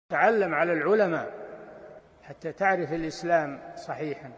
تعلم على العلماء حتى تعرف الإسلام صحيحا.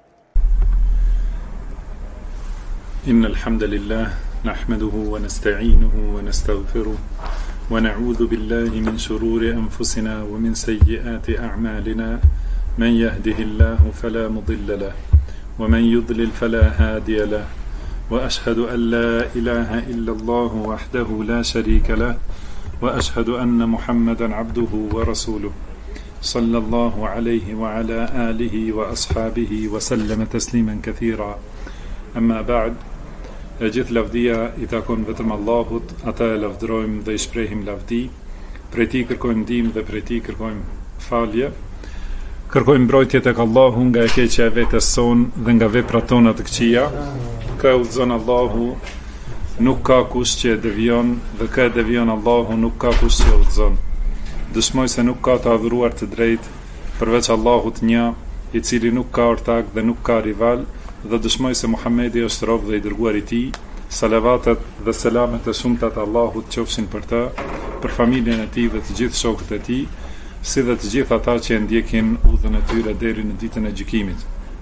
إن الحمد لله نحمده ونستعينه ونستغفره ونعوذ بالله من شرور أنفسنا ومن سيئات أعمالنا. من يهده الله فلا مضل له ومن يضلل فلا هادي له، وأشهد أن لا إله إلا الله وحده لا شريك له، وأشهد أن محمدا عبده ورسوله صلى الله عليه وعلى آله وأصحابه وسلم تسليما كثيرا. أما بعد، gjithë lavdia I takon vetëm Allahut, ata e lavdrojmë dhe I shprehim lavdi, prej Tij kërkojmë ndihmë dhe prej Tij kërkojmë falje. Kërkojmë mbrojtje tek Allahu nga e keqja e vetes son dhe nga veprat tona të këqija. Ka udhëzon Allahu, nuk ka kush që e devion, dhe ka e devion Allahu, nuk ka kush që e udhëzon. Dëshmoj se nuk ka të adhuruar të drejtë përveç Allahut një, I cili nuk ka ortak dhe nuk ka rival, dhe dëshmoj se Muhamedi është rob dhe I dërguar I Tij. Salavatet dhe selamet e shumta të Allahut qofshin për të, për familjen e Tij dhe të gjithë shokët e Tij, si dhe të gjithë ata që e ndjekin udhën e tyre deri në ditën e gjykimit.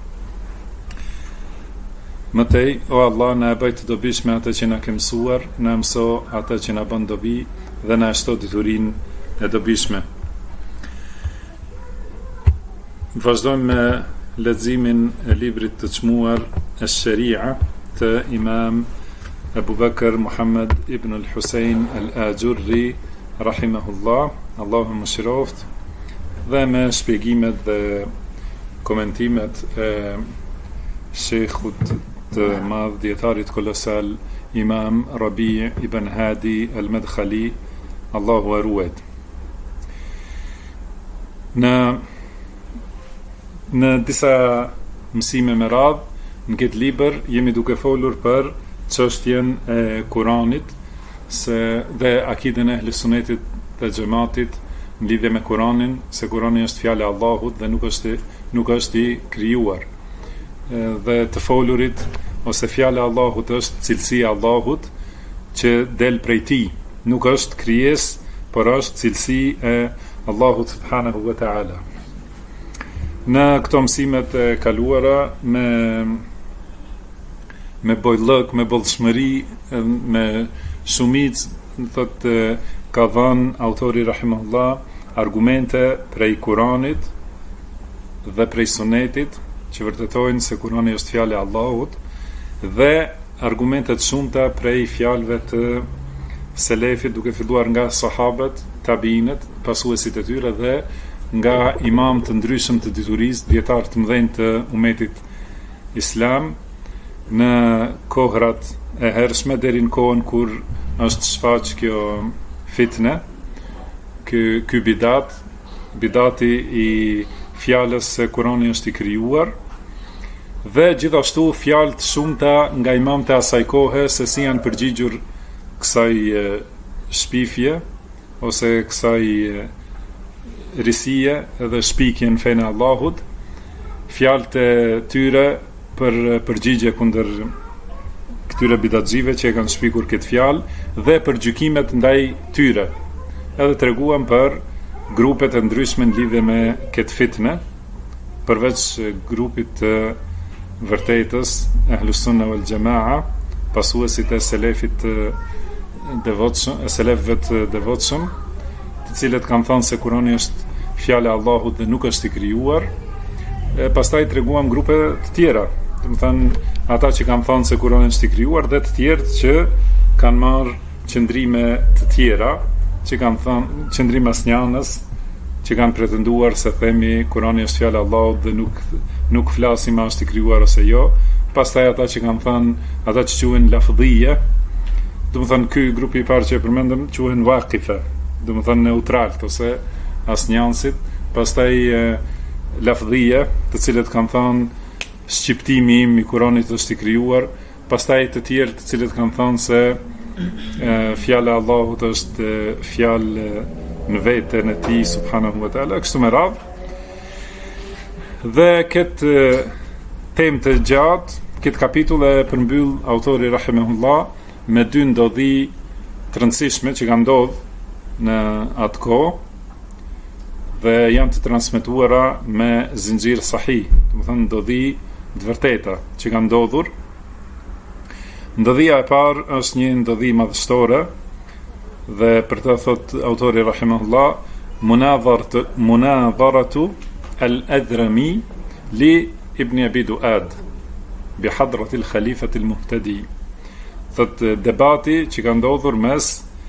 Mëtej, o Allah, na e bëj të dobishme atë që na ke mësuar, na mëso atë që na bën dobi dhe na shto diturinë e dobishme. Vazhdojmë me leximin e librit të çmuar Ash-Sharia të Imam Abu Bakr Muhammad ibn al-Husayn al-Ajurri rahimahullah, Allahu mëshiroft, dhe me shpjegimet dhe komentimet e sheikhut të madh, dietarit kolosal Imam Rabi' ibn Hadi al-Madkhali, Allahu e ruajt. Në disa mësime me radhë në këtë libër jemi duke folur për çështjen e Kuranit dhe akiden e Ehli Sunnetit dhe Xhamatit në lidhje me Kuranin, se Kurani është fjala e Allahut dhe nuk është I krijuar. Dhe të folurit ose fjala e Allahut është cilësia e Allahut që del prej Tij, nuk është krijesë, por është cilësi e Allahut subhanahu wa taala. Në këto mësimet e kaluara me bojllëk, me bollshmëri, me shumicë, thotë ka dhënë autori rahimahullah argumente prej Kuranit dhe prej Sunetit që vërtetojnë se Kurani është fjala e Allahut, dhe argumente të shumta prej fjalëve të selefit, duke filluar nga sahabët, tabiinët, pasuesit e tyre, dhe nga imam të ndryshëm të diturisë, dietar të mëdhenj të umetit islam, në kohrat e hershme deri në kohën kur është shfaq kjo fitne, ky bidati I fjalës se Kurani është I krijuar, dhe gjithashtu fjalë të shumta nga imam të asaj kohe se si janë përgjigjur kësaj shpifje ose kësaj risije dhe shpikje në fenë Allahut, fjalët e tyre për përgjigje kundër këtyre bidatxive që e kanë shpikur këtë fjalë dhe për gjykimet ndaj tyre. Edhe treguam për grupet e ndryshme në lidhje me këtë fitne, përveç grupit të vërtetës Ahlus Sunna wal Jamaa, pasuesit e selefit të devotshëm, selefëve të devotshëm, të cilët kanë thënë se Kurani është fjala e Allahut dhe nuk është I krijuar. Pastaj treguam grupe të tjera, domethënë ata që kanë thënë se Kurani është I krijuar dhe të tjerë që kanë marrë qëndrime të tjera, që kanë thënë qëndrime asnjanës, që kanë pretenduar se themi Kurani është fjala e Allahut dhe nuk flasim a është I krijuar ose jo. Pastaj ata që kanë thënë, ata që quhen lafdhije, domethënë ky grupi I parë që e përmendëm quhen waqife, domethënë neutralt ose asnjanësit. Pastaj lafdhije, të cilët kanë thënë shqiptimi im I Kuranit është I krijuar. Pastaj të tjerë të cilët kanë thënë se fjala e Allahut është fjalë në veten e Tij subhanahu wa taala, kështu me radhë. Dhe këtë temë të gjatë, këtë kapitull e përmbyll autori rahimahullah me dy ndodhi të rëndësishme që kanë ndodhur në atë kohë, dhe janë të transmetuara me zinxhir sahih, do të thonë ndodhi të vërteta që kanë ndodhur. Ndodhia e parë është një ndodhi madhështore dhe për të thot autori rahimahullah munadharatu al-Adrami li Ibn Abi Duad bi hadrat al-Khalifat al-Muhtadi. Thot debati që ka ndodhur mes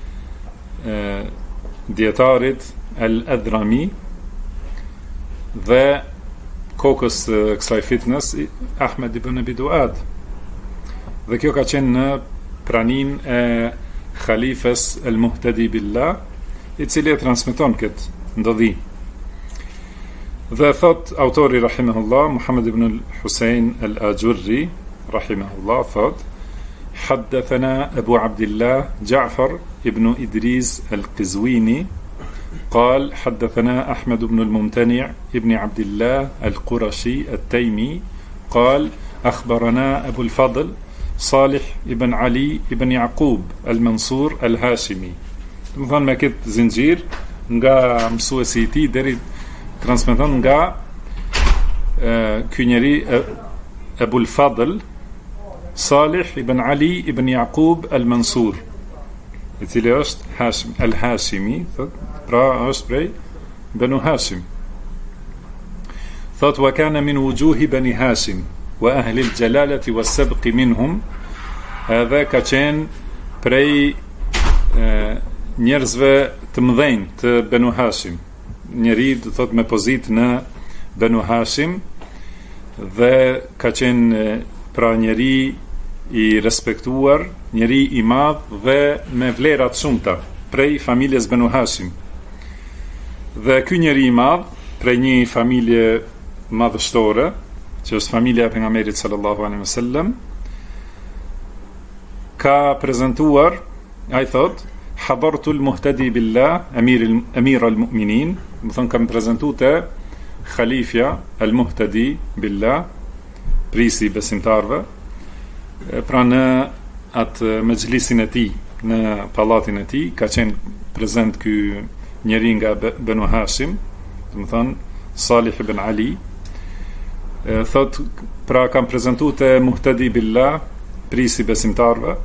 dietarit al-Adrami dhe kokës kësaj fitnes Ahmed ibn Abi Duad. Dhe kjo ka qenë në pranin e Khalifes al-Muhtadi billah, i cili e transmeton këtë ndodhi. Dhe thot autori rahimahullah Muhammad ibn al-Husayn al-Ajurri rahimahullah thot حدثنا أبو عبد الله جعفر ابن إدريس القزويني قال حدثنا أحمد بن الممتنع ابن عبد الله القرشي التيمي قال أخبرنا أبو الفضل صالح ابن علي ابن يعقوب المنصور الهاشمي. Më thonë me këtë zinxhir nga mësuesi i tij deri transmeton nga ky njeri Abu al-Fadl Salih ibn Ali ibn Yaqub al-Mansur, i cili është Hashim al-Hashimi, pra është prej Banu Hashim. Thot wa kana min wujuhi Bani Hashim wa ahli al-jalalati was-sabq minhum, edhe ka qenë prej njerëzve të mëdhenj të Banu Hashim, njeri do thot me pozitë në Banu Hashim, dhe ka qenë pra njeri i respektuar, njeri i madh dhe me vlerat shumta prej familjes Banu Hashim. Dhe ky njeri i madh prej një familje madhështore, që është familja e pejgamberit sallallahu alaihi wasallam, ka prezantuar, ai thot hadartu al-Muhtadi billah amir al-mu'minin, do thon kam prezantuar te Khalifja al-Muhtadi billah, prisi besimtarve, pra në atë mexhlisin e tij, në pallatin e tij, ka qenë prezent ky njeri nga Banu Hashim, do të thon Salih ibn Ali. Thot pra kam prezantuar te Muhtadi billah, prisi besimtarve,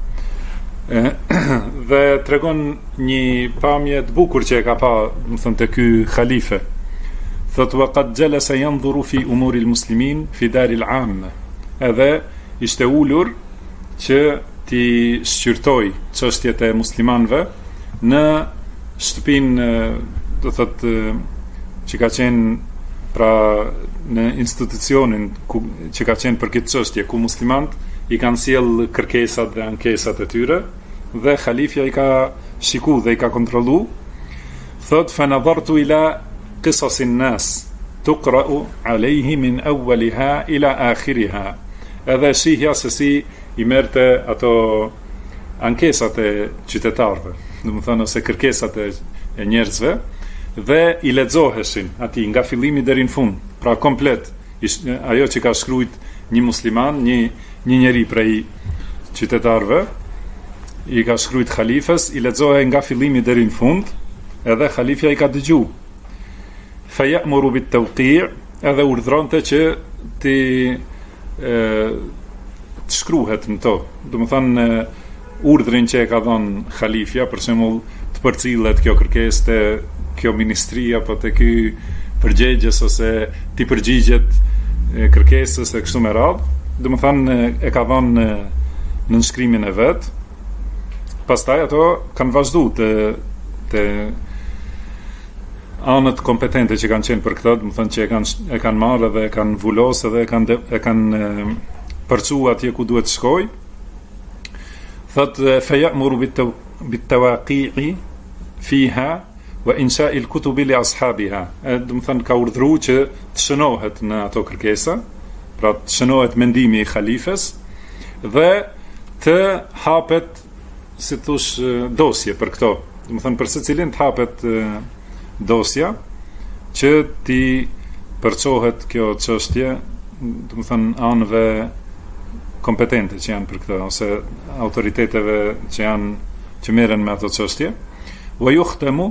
dhe tregon një pamje të bukur që e ka pa, do të thon te ky khalife. Thot wa qad jalasa yanzuru fi umuri al-muslimin fi dar al-amma, edhe ishte ulur që ti shqyrtoj çështjet e muslimanëve në shtëpinë, do thot që ka qenë pra në institucionin që ka qenë për këtë çështje, ku muslimanët i kanë sjell kërkesat dhe ankesat e tyre, dhe Khalifja i ka shiku dhe i ka kontrollu. Thot fa nadhartu ila qisas an-nas tuqra'u alayhi min awwaliha ila akhiriha, edhe shihja se si i merrte ato ankesat e qytetarëve, do të thonë ose kërkesat e njerëzve, dhe i lexoheshin aty nga fillimi deri në fund, pra komplet ajo që ka shkruajt një musliman, një njeri prej qytetarëve, i ka shkruajt Khalifës, i lexohej nga fillimi deri në fund, edhe Khalifja i ka dëgju. Fa ya'muru bit-tawqi', edhe urdhronte që ti të shkruhet në to, do të thonë urdhrin që e ka dhënë Khalifja, për shembull të përcillet kjo kërkesë te kjo ministri apo te ky përgjegjës, ose ti përgjigjet kërkesës e kështu me radhë, do të thonë e ka dhënë në nënshkrimin e vet. Pastaj ato kanë vazhduar te anët kompetente që kanë qenë për këtë, do të thonë që e kanë marrë dhe e kanë vulosë dhe e kanë përcu atje ku duhet të shkoj. Thot fa ya'muru bit-tawaqi'i fiha wa insha'i al-kutubi li ashabiha, do të thonë ka urdhëruar që të shënohet në ato kërkesa, pra të shënohet mendimi i Khalifes dhe të hapet, si thosh, dosje për këto, do të thonë për secilin të hapet dosja që ti përçohet kjo çështje, do të thonë anëve kompetente që janë për këtë, ose autoriteteve që merren me ato çështje. Wa yukhtamu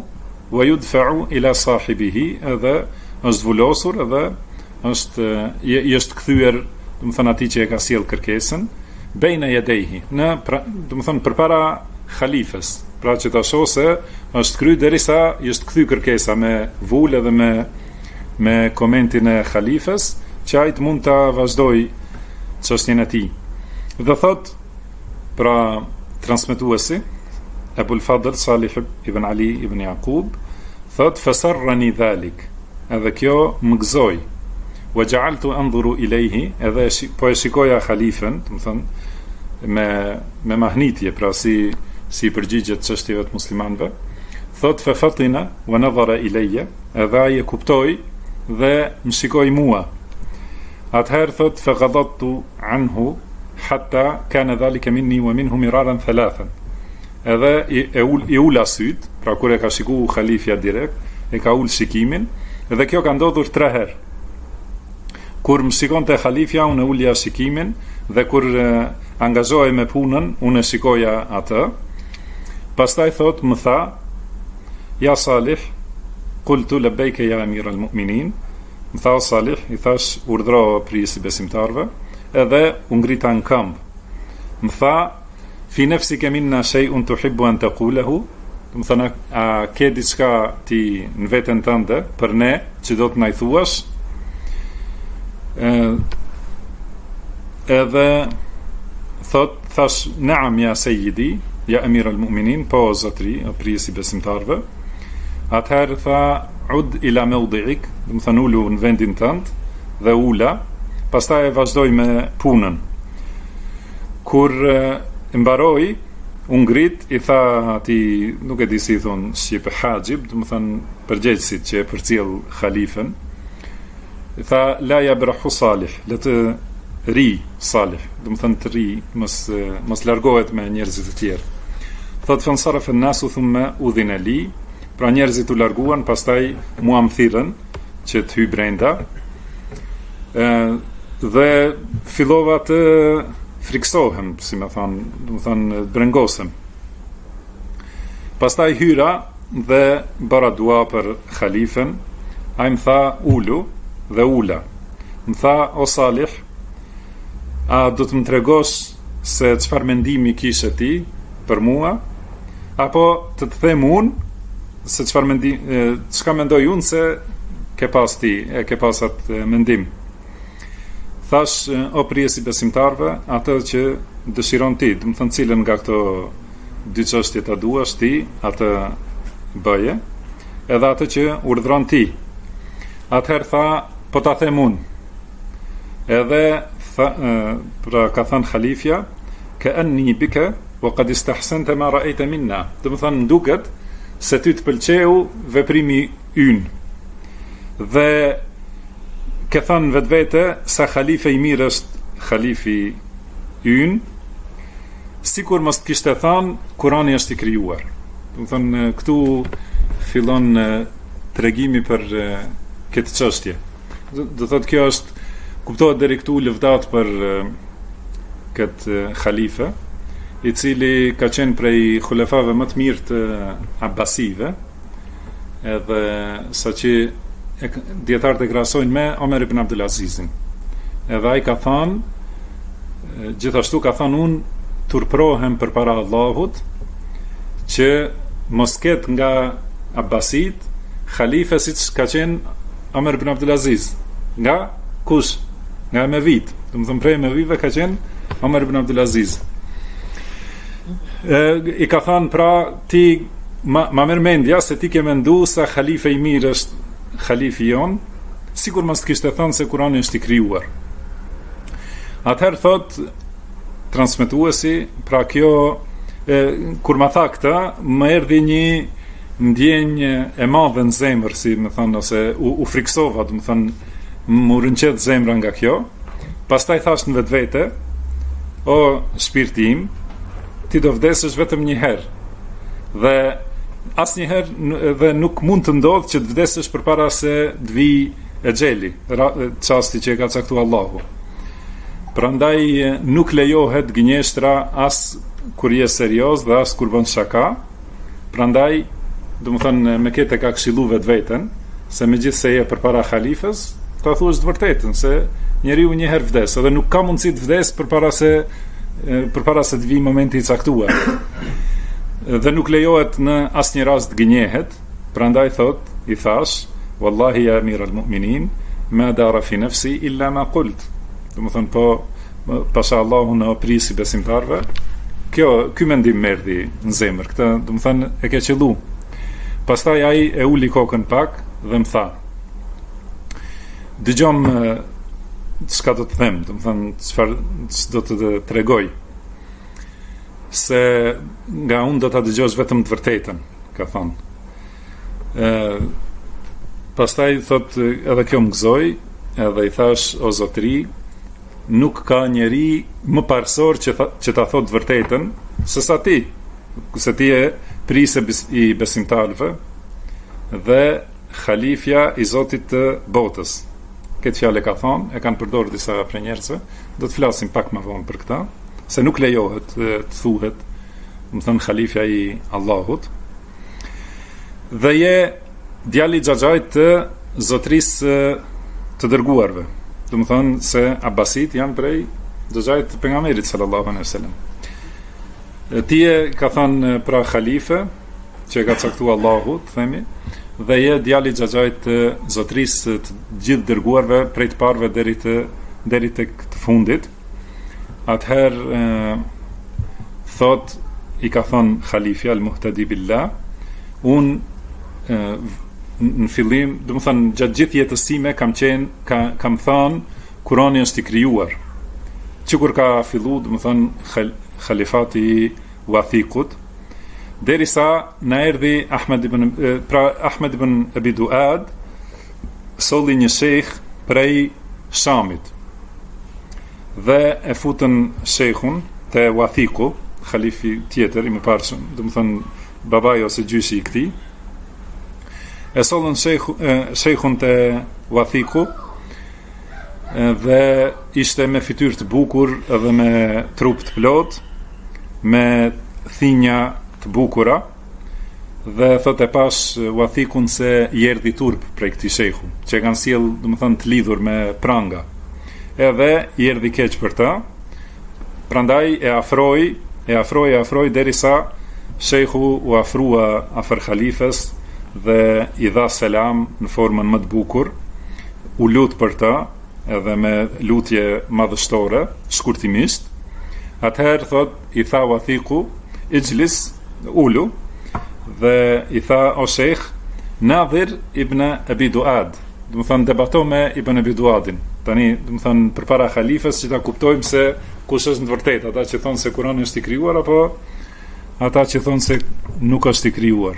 wa yudfa'u ila sahibihi, edhe është vulosur edhe është kthyer, do të thonë atij që e ka sjell kërkesën, bejna yadayhi, do të thonë përpara halifes, pra që ta shohë se është kry derisa është kthy kërkesa me vulë dhe me komentin e halifes, që ai të mund ta vazhdoj çështjen e tij. Dhe thot, pra transmetuesi Ebul Fadl Salih ibn Ali ibn Yaqub thot, fasarrani dhalik, edhe kjo më gëzoi, wa ja'altu anzuru ilayhi, edhe po e shikoja halifen, do të thonë me mahnitje, pra si përgjigjet çështjeve të muslimanëve. Thot, fa fatina wa nadhara ilayya, edhe ai e kuptoi dhe më shikoi mua. Atëherë thot, fa ghadabtu anhu hatta kana dhalika minni wa minhu miraran thalathan, edhe i ula syt, pra kur e ka shiku halifja direkt, e ka ul shikimin, edhe kjo ka ndodhur 3 herë. Kur më shikonte halifja, unë e ulja shikimin, dhe kur angazhoj me punën, unë e shikoja atë. Pastaj thot, më tha, ja Salih, qultu labbaika ya amir al-mu'minin, më tha, o Salih, i thash, urdhro prisi besimtarve, edhe u ngrita në këmbë. Më tha, fi nafsika minna shay'un tuhibbu an taquluhu, do të thënë, a ke diçka ti në veten tënde për ne që do të na i thuash? Edhe thot, thash, naam ja sayyidi, ja amir al-mu'minin, po zotri, o prisi besimtarve. Atëherë tha, ud ila mawdi'ik, do të thënë, ulu në vendin tënd, dhe ula, pastaj e vazhdoj me punën. Kur mbaroi, unë ngrit, i tha ati, nuk e di si i thonë shqipe, hajib, do të thënë përgjegjësit që e përcjell halifen, i tha, la yabrahu Salih, le të ri Salih, do të thënë të ri, mos largohet me njerëzit e tjerë. Thot, fansaraf an-nasu thumma udhina li, pra njerëzit u larguan, pastaj mua më thirrën që të hyj brenda, dhe fillova të friksohem, si më thonë, do të thonë brengosem. Pastaj hyra dhe bëra dua për halifen, ai më tha ulu dhe ula. Më tha, o Salih, a do të më tregosh se çfarë mendimi kishe ti për mua, apo të them unë se çka mendoj unë se ke pas ti, e ke pas atë mendim. Thash, o prijesi besimtarve, atë që dëshiron ti, do të thënë cilën nga këto dy çështje ta duash ti, atë bëje, edhe atë që urdhron ti. Atëherë tha, po ta them unë. Edhe tha, pra ka thënë halifja, ka anni bika wa qad istahsanta ma ra'ayta minna. Do të thënë, duket se ty të pëlqeu veprimi ynë. Dhe ke thënë vetvete sa halife i mirë është halifi ynë, sikur mos të kishte thënë Kurani është i krijuar. Do të thënë, këtu fillon tregimi për këtë çështje. Do thotë, kjo është, kuptohet deri këtu lëvdat për këtë halife, i cili ka qenë prej xulefave më të mirë të Abbasive, edhe saqë dietarët e krahasojnë me Omer ibn Abdul Azizin. Edhe ai ka thënë, gjithashtu ka thënë, unë turprohem përpara Allahut që mos ketë nga Abbasit halife siç ka qenë Omer ibn Abdul Aziz. Nga kush? Nga me vit. Do të thënë, prej me vive ka qenë Omer ibn Abdul Aziz. I ka thënë, pra ti ma merr mendja se ti ke mendu sa halife i mirë është halifi jon, sikur mos të kishte thënë se Kurani është i krijuar. Atëherë thot transmetuesi, pra kjo, kur ma tha këta, më erdhi një ndjenjë e madhe në zemër, si më thënë, ose u friksova, do të thënë, më rënqet zemra nga kjo. Pastaj thash në vetvete, o shpirti im, ti do vdesësh vetëm një herë, dhe asnjëherë dhe nuk mund të ndodhë që të vdesësh përpara se të vijë e xheli, çasti që e ka caktuar Allahu. Prandaj nuk lejohet gënjeshtra as kur je serioz dhe as kur bën shaka. Prandaj do më thënë me kete ka këshillu vetveten, se me gjithë se je për para khalifës, ta thuash të vërtetën, se njeriu një herë vdes, edhe nuk ka mundësi të vdes përpara se të vi momenti i caktuar. Dhe nuk lejohet në asnjë rast gënjehet, prandaj thot, i thash, wallahi ya amir al-mu'minin, ma dara fi nafsi illa ma qult. Do më thënë, po pasha Allahu në prisi besimtarve, ky mendim merdi në zemër, këtë do më thënë e ke qellu. Pastaj ai e uli kokën pak dhe më tha, dëgjom çka do të them, do të thënë çfarë do të tregoj, se nga unë do ta dëgjosh vetëm të vërtetën, ka thënë. Pastaj thot, edhe kjo më gëzoi, edhe i thash, o zotëri, nuk ka njeri më parsor që ta thot vërtetën se sa ti, se ti e prisë i besimtarëve dhe khalifja i Zotit të botës. Këtë fjalë ka thonë, e kanë përdorur disa prej njerëzve, do të flasim pak më vonë për këtë, se nuk lejohet të thuhet, më thënë khalifja i Allahut. Dhe je djali xhaxhait të zotërisë të dërguarve. Do më thënë se Abbasit janë prej xhaxhait të pejgamberit sallallahu alaihi wasallam. Tije ka thënë pra khalife, që ka caktuar Allahu, themi, dhe je djali xhaxhait të zotërisë të gjithë dërguarve prej të parëve deri tek të fundit. Atëherë thot, i ka thonë khalifja al-muhtadi billah, unë në fillim, do më thënë, gjatë gjithë jetës time kam thënë Kurani është i krijuar. Sikur ka fillu, do më thënë, khalifati i Wathiqut, derisa na erdhi Ahmed ibn Abi Duad, solli një shejх prej Shamit. Dhe e futën shejkhun te Wathiqu, khalifi tjetër i mëparshëm, do më thënë babai ose gjyshi i këtij. E sollën shejkhun te Wathiqu dhe ishte me fytyrë të bukur edhe me trup të plot, me thinja të bukura, dhe thot e pash Wathiqun se i erdhi turp prej këtij shejhu, që kanë sjell, domethënë, të lidhur me pranga. Edhe i erdhi keq për ta. Prandaj e afroi derisa shejhu u afrua afër khalifes dhe i dha selam në formën më të bukur, u lut për ta, edhe me lutje madhështore, shkurtimisht. Atëherë thot, i tha Wathiqu, ijlis, ulu, dhe i tha, o shejх, Nadhir ibn Abi Duad, do të thënë debato me Ibn Abi Duadin. Tani, do të thënë përpara khalifes, që ta kuptojmë se kush është në të vërtetë, ata që thonë se Kurani është i krijuar apo ata që thonë se nuk është i krijuar.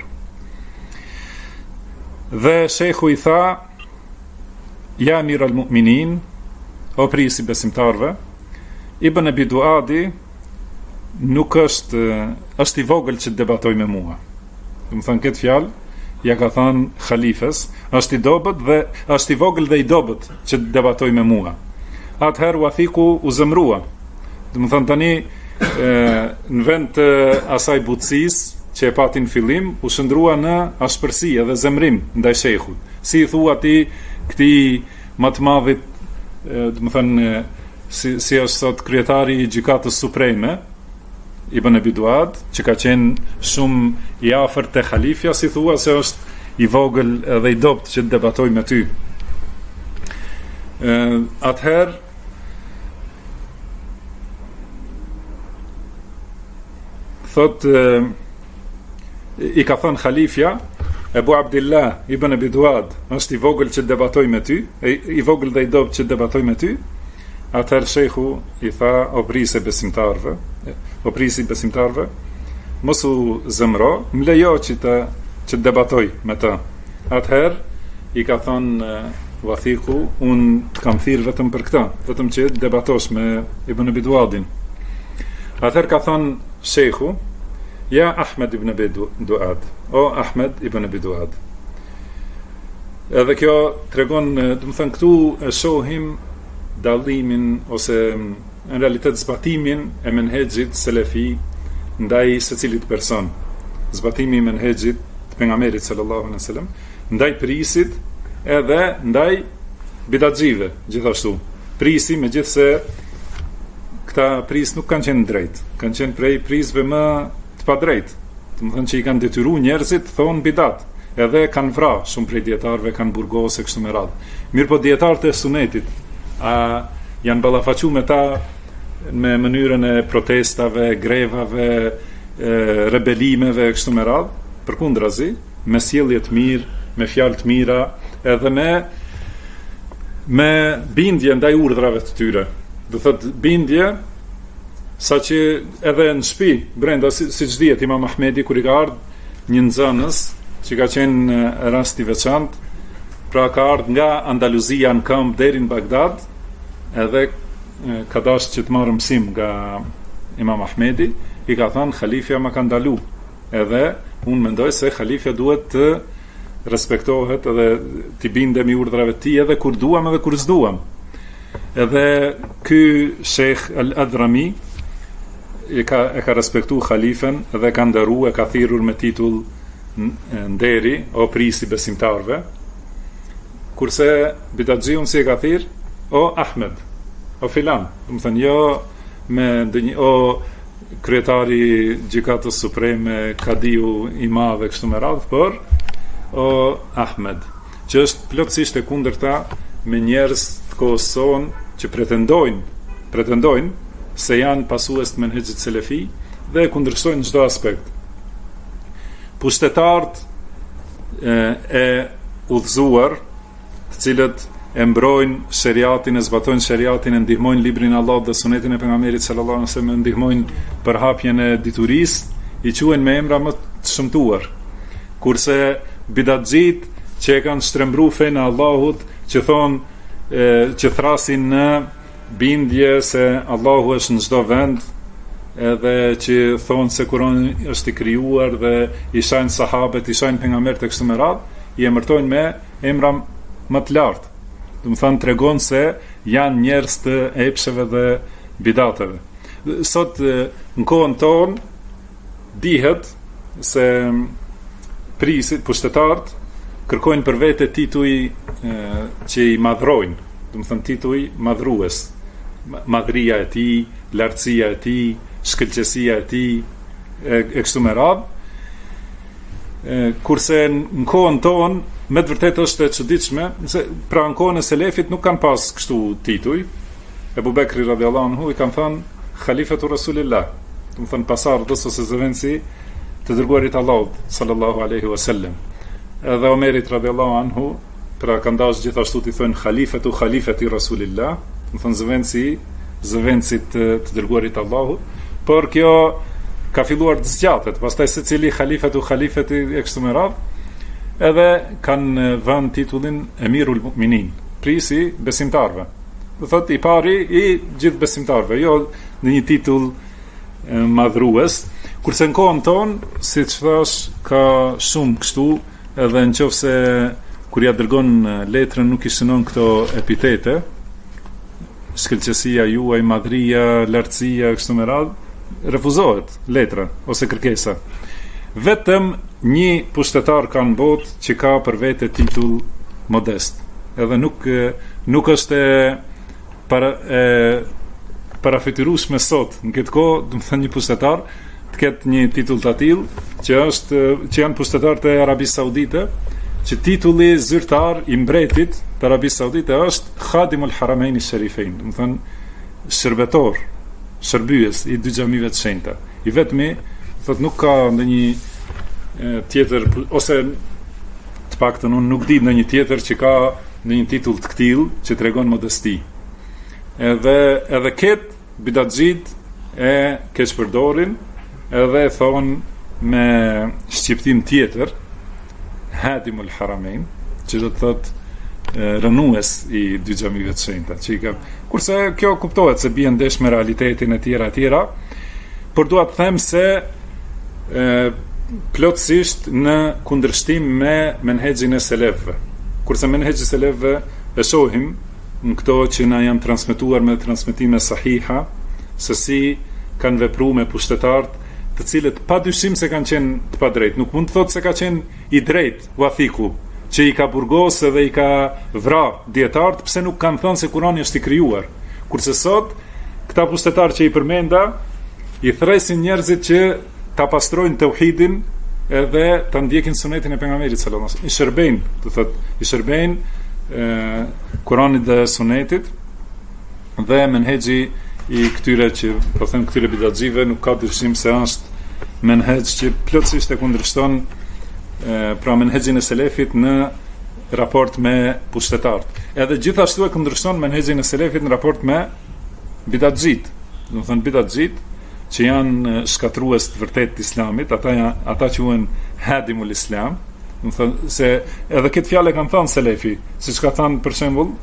Dhe shejhu i tha, ja amir al-mu'minin, o prisi besimtarve, Ibn Abi Duadi nuk është i vogël që të debatoj me mua. Do të thënë këtë fjalë ja ka thënë khalifes, është i dobët dhe është i vogël dhe i dobët që të debatoj me mua. Atëherë Wathiqu u zemrua. Do të thënë tani në vend të asaj butësisë që e pati në fillim, u shndrua në ashpërsi edhe zemrim ndaj shejhut. Si i thua ti këtij më të madhit, do të thënë si është sot kryetari i gjykatës supreme, Ibn Abi Duad, që ka qenë shumë i afërt te khalifja, si thua se është i vogël edhe i dobët që të debatoj me ty. Atëherë thot, i ka thënë khalifja, Ebu Abdillah Ibn Abi Duad është i vogël që të debatoj me ty, i vogël dhe i dobët që të debatoj me ty. Atëherë shejhu i tha, o prisi besimtarve, mos u zemro, më lejo që të debatoj me të. Atëherë i ka thënë Wathiqu, unë të kam thirrë vetëm për këtë, vetëm që të debatosh me Ibn Abi Duadin. Atëherë ka thënë shejhu, ja Ahmed ibn Abi Duad, o Ahmed ibn Abi Duad. Edhe kjo tregon, do të thënë, këtu e shohim dallimin ose në realitet zbatimin e menhexhit selefi ndaj secilit person. Zbatimi i menhexhit të pejgamberit sallallahu alaihi wasallam, ndaj prisit edhe ndaj bidatxive, gjithashtu. Prisi, megjithse këta pris nuk kanë qenë drejt, kanë qenë prej prisve më të padrejt. Domethënë që i kanë detyruar njerëzit thonë bidat, edhe kanë vrarë shumë prej dietarëve, kanë burgosë kështu me radhë. Mirë po dietarët e sunetit, a janë ballafaquar me ta me mënyrën e protestave, grevave, rebelimeve kështu me radhë, përkundrazi, me sjellje të mirë, me fjalë të mira, edhe me bindje ndaj urdhrave të tyre. Do thot bindje saqë edhe në shtëpi brenda siç dihet Imam Ahmedi kur i ka ardhur një nxënës që ka qenë rast i veçantë, pra ka ardhur nga Andaluzia në këmbë deri në Bagdad, edhe ka dashur që të marrë mësim nga Imam Ahmedi, i ka thënë halifja më ka ndalu, edhe unë mendoj se halifja duhet të respektohet edhe t'i bindemi urdhrave të tij edhe kur duam edhe kur s'duam. Edhe ky Sheikh Al-Adrami e ka respektu halifen edhe ka nderuar, e ka thirrur me titull nderi o prisi besimtarve, kurse bidatxiun si e ka thirr o Ahmed, o filan, do të thënë jo me ndonjë o kryetari gjykatës supreme, kadiu i madh kështu me radhë, por o Ahmed, që është plotësisht e kundërta me njerëz të kohës sonë që pretendojnë se janë pasues të menhexhit selefi dhe e kundërshtojnë çdo aspekt. Pushtetarët e udhëzuar, të cilët e mbrojnë shariatin, e zbatojnë shariatin, e ndihmojnë librin e Allahut dhe sunetin e pejgamberit sallallahu alaihi wasallam, e ndihmojnë përhapjen e diturisë, i quajnë me emra më të shëmtuar. Kurse bidatxhit që e kanë shtrembruar fenë e Allahut, që thonë që thrasin në bindje se Allahu është në çdo vend, edhe që thonë se Kurani është i krijuar dhe i shajnë sahabët, i shajnë pejgamberët e kështu me radhë, i emërtojnë me emra më të lartë. Do të thonë tregon se janë njerëz të epsheve dhe bidateve. Sot në kohën tonë dihet se prisit, pushtetarët kërkojnë për vete tituj që i madhrojnë, do të thënë tituj madhrues, madhria e tij, lartësia e tij, shkëlqësia e tij, e kështu me radhë. Kurse në kohën tonë me të vërtetë është e çuditshme, se pra në kohën e selefit nuk kanë pas kështu tituj. Ebu Bekri radhiyallahu anhu i kanë thënë Khalifatu Rasulillah, do të thënë pasardhës ose zëvendësi të dërguarit Allahut sallallahu alaihi wasallam. Edhe Omerit radhiyallahu anhu, pra kanë dashur gjithashtu t'i thonë Khalifati Rasulillah, do të thënë zëvendësit të dërguarit Allahut, por kjo ka filluar të zgjatet, pastaj secili Khalifati e kështu me radhë, edhe kanë vënë titullin Emirul Mu'minin, prisi besimtarve. Do thotë i pari i gjithë besimtarve, jo në një titull madhrues, kurse në kohën tonë, siç thash, ka shumë kështu, edhe nëse kur ja dërgon letrën nuk i shënon këto epitete, shkëlqësia juaj, madhria, lartësia, kështu me radhë, refuzohet letra ose kërkesa. Vetëm një pushtetar ka në botë që ka për vete titull modest, edhe nuk është parafitirueshme sot në këtë kohë, do të thënë një pushtetar të ketë një titull të tillë që janë pushtetarët e Arabisë Saudite, që titulli zyrtar i mbretit të Arabisë Saudite është Khadimul Haramain Sharifein, do të thënë shërbetor, shërbyes i dy xhamive të shenjta. I vetmi, thotë nuk ka ndonjë tjetër, ose të paktën unë nuk di ndonjë tjetër që ka ndonjë titull të tillë që tregon modesti. Edhe këtë bidatxhit e keqpërdorin, edhe thonë me shqiptim tjetër Hadimul Haramain, që do të thotë rënues i dy xhamive të shenjta. Kurse kjo kuptohet se bie ndesh me realitetin e tjera, por dua të them se plotësisht në kundërshtim me menhexhin e selefëve. Kurse menhexhi i selefëve e shohim në këto që na janë transmetuar me transmetime sahiha, se si kanë vepruar me pushtetarët, të cilët padyshim se kanë qenë të padrejtë. Nuk mund të thotë se ka qenë i drejt Wathiku, që i ka burgosë dhe i ka vra dietarët, pse nuk kanë thënë se Kurani është i krijuar. Kurse sot këta pushtetarë që i përmenda i thresin njerëzit që ta pastrojnë tauhidin edhe ta ndjekin sunetin e pejgamberit sallallahu alaihi wasallam. I shërbejnë, do thotë, i shërbejnë Kuranit dhe sunetit, dhe menhexhi i këtyre që po them këtyre bidatxive nuk ka dyshim se është menhexh që plotësisht e kundërshton pra menhexhin e selefit në raport me pushtetarët. Edhe gjithashtu e kundërshton menhexhin e selefit në raport me bidatxhit. Do të thonë bidatxhit që janë shkatrues të vërtet të islamit, ata quhen hadimul islam. Do të thonë se edhe këtë fjalë kanë thënë selefi, siç ka thënë për shembull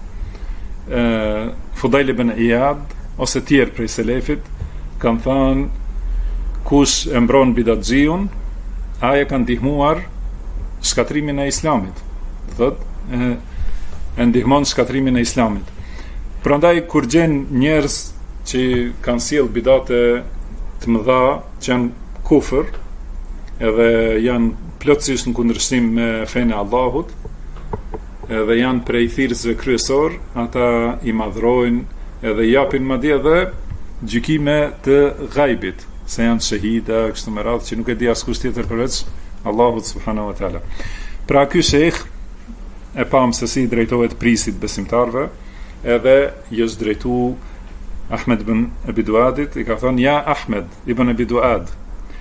Fudail ibn Iyad ose tjerë prej selefit, kanë thënë kush e mbron bidatxhiun, ai e ka ndihmuar shkatrimin e islamit. Thotë e ndihmon shkatrimin e islamit. Prandaj kur gjen njerëz që kanë sjell bidate të mëdha që janë kufër, edhe janë plotësisht në kundërshtim me fenë e Allahut, edhe janë prej thirrësve kryesor, ata i madhrojnë edhe japin madje edhe gjykime të ghaibit, se janë shahida, kështu me radhë, që nuk e di askush tjetër përveç Allahut subhanahu wa taala. Pra ky shejх e pam se si drejtohet prisit besimtarve, edhe i është drejtu Ahmed ibn Abi Duadit, i ka thënë ja Ahmed ibn Abi Duad,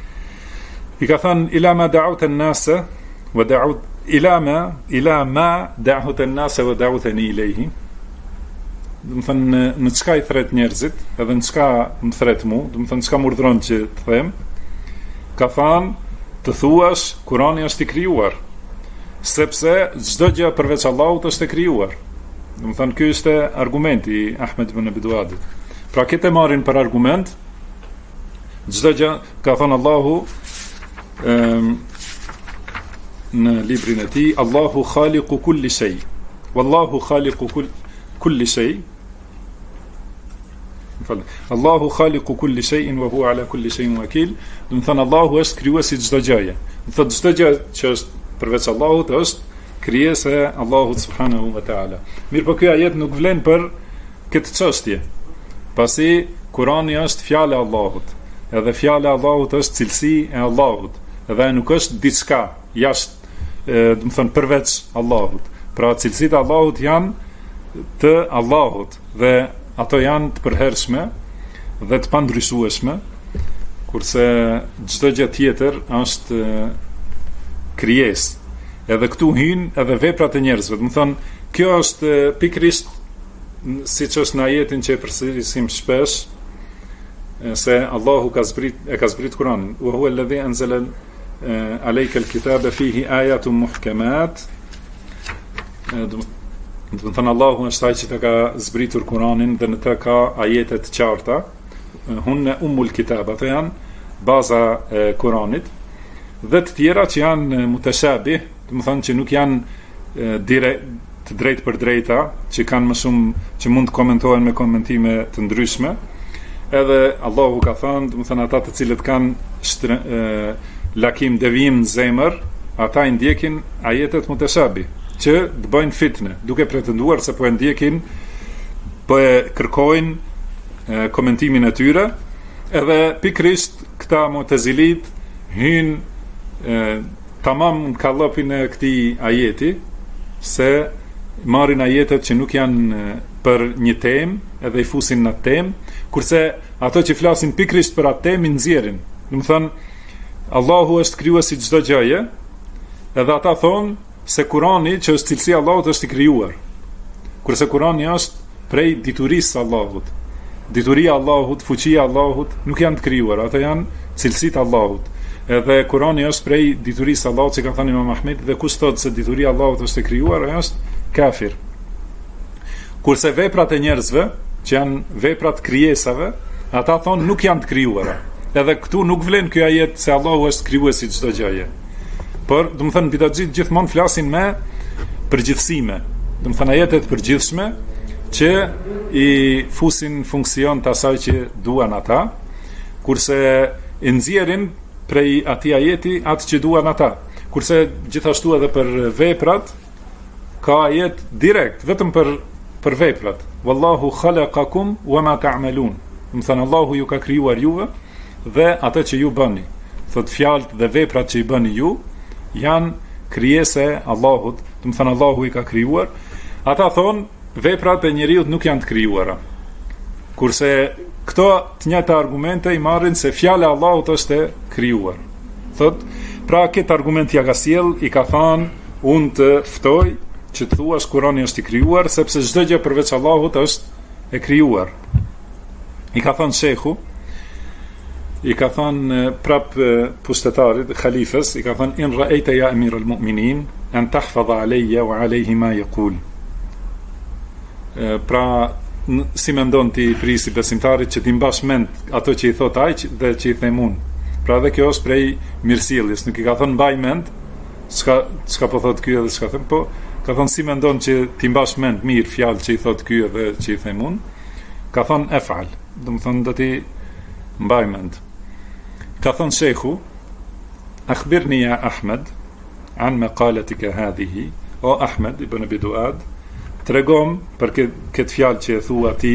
i ka thënë ila ma da'uta an-nasa wa da'ut ila ma da'uta an-nasa wa da'utani ilayhi. Do të thënë në çka i thret njerëzit, edhe në çka më thret mu, do të thënë çka më urdhëron që të them. Ka thënë të thuash Kurani është i krijuar, sepse çdo gjë përveç Allahut është e krijuar. Do të thënë ky është argumenti i Ahmed ibn Abi Duadit. Pra këtë marrin për argument, çdo gjë ka thënë Allahu në librin e tij, Allahu khaliqu kulli shay. Wallahu khaliqu kulli shay. Allahu khaliqu kulli shay'in wa huwa ala kulli shay'in wakil. Do të thënë Allahu është krijuesi çdo gjëje. Do të thotë çdo gjë që është përveç Allahut është krijesë e Allahut subhanahu wa taala. Mirë, po ky ajet nuk vlen për këtë çështje. Pasi Kurani është fjala e Allahut, edhe fjala e Allahut është cilësi e Allahut, edhe nuk është diçka jashtë, do të thënë përveç Allahut. Pra cilësitë e Allahut janë të Allahut dhe ato janë të përhershme dhe të pandryshueshme, kurse çdo gjë tjetër është krijesë. Edhe këtu hyn edhe veprat e njerëzve. Do të thonë, kjo është pikërisht siç është në ajetin që e përsërisim shpesh, se Allahu ka zbrit Kur'anin. Wa huwa alladhi anzala alayka al-kitaba fihi ayatun muhkamat. Do të thënë Allahu është ai që të ka zbritur Kur'anin dhe në të ka ajete të qarta. Hunne ummul kitab, ato janë baza e Kur'anit, dhe të tjera që janë mutashabih, do të thënë që nuk janë direkt të drejt për drejta, që kanë më shumë, që mund të komentohen me komentime të ndryshme. Edhe Allahu ka thënë, do të thënë ata të cilët kanë lakim devijim në zemër, ata i ndjekin ajetet mutashabih, që të bëjnë fitne, duke pretenduar se po e ndjekin, po e kërkojnë komentimin e tyre, edhe pikrisht këta mutezilit hynë tamam në kallopin e këtij ajeti, se marrin ajetet që nuk janë për një temë edhe i fusin në temë, kurse ato që flasin pikrisht për atë temë nxjerrin. Do të thënë Allahu është krijuesi çdo gjëje, edhe ata thonë se Kurani, që është cilësia e Allahut, është i krijuar. Kurse Kurani është prej diturisë së Allahut. Dituria e Allahut, fuqia e Allahut nuk janë të krijuar, ato janë cilësitë e Allahut. Edhe Kurani është prej diturisë së Allahut, si ka thënë Imam Ahmed, dhe kush thotë se dituria e Allahut është e krijuar, ai është kafir. Kurse veprat e njerëzve, që janë veprat krijesave, ata thonë nuk janë të krijuara. Edhe këtu nuk vlen ky ajet se Allahu është krijuesi çdo gjëje. Por, do të thënë, bidatxhit gjithmonë flasin me përgjithësime. Do të thënë ajetet përgjithshme që i fusin funksion të asaj që duan ata, kurse i nxjerrin prej atij ajeti atë që duan ata. Kurse gjithashtu edhe për veprat ka ajet direkt vetëm për veprat. Wallahu khalaqakum wama ta'malun. Do të thënë Allahu ju ka krijuar juve dhe atë që ju bëni. Thot fjalët dhe veprat që i bëni ju janë krijese Allahut, do të thënë Allahu i ka krijuar. Ata thonë veprat e njeriut nuk janë të krijuara. Kurse këto të njëjta argumente i marrin se fjala e Allahut është e krijuar. Thot, pra këtë argument ja ka sjell, i ka thënë, unë të ftoj që të thuash Kurani është i krijuar, sepse çdo gjë përveç Allahut është e krijuar. I ka thënë shehu, i ka thënë prap pushtetarit, khalifës, i ka thënë in ra'ayta ya amir al-mu'minin an tahfaza alayya wa alayhi ma yaqul. Pra si mendon ti prisi besimtarit që ti mbash mend ato që i thot ai dhe që i them unë. Pra dhe kjo është prej mirësjelljes, nuk i ka thënë mbaj mend çka po thot ky edhe çka them, po ka thënë si mendon që ti mbash mend mirë fjalë që i thot ky edhe që i them unë. Ka thënë efal, do të thonë do ti mbaj mend. Ka thënë shehu, akhbirni ya Ahmed an maqalatika hadhihi, o Ahmed ibn Abi Duad, tregom për këtë fjalë që e thua ti,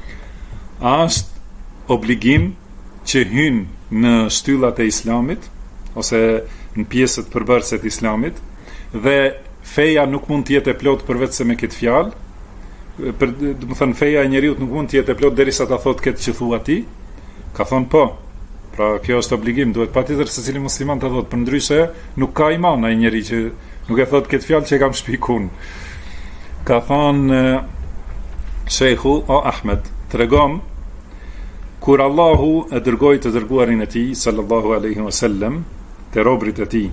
a është obligim që hyn në shtyllat e Islamit ose në pjesët përbërëse të Islamit dhe feja nuk mund të jetë e plot përveç se me këtë fjalë. Do të thënë feja e njeriut nuk mund të jetë e plot derisa ta thotë këtë që thua ti. Ka thonë po. Pra kjo është obligim, duhet patjetër secili musliman ta thotë, përndryshe nuk ka iman ai njeri që nuk e thotë këtë fjalë që e kam shpikun. Ka thonë shehu, o Ahmed, tregom kur Allahu e dërgoi të dërguarin e tij sallallahu alaihi wasallam te robrit e tij.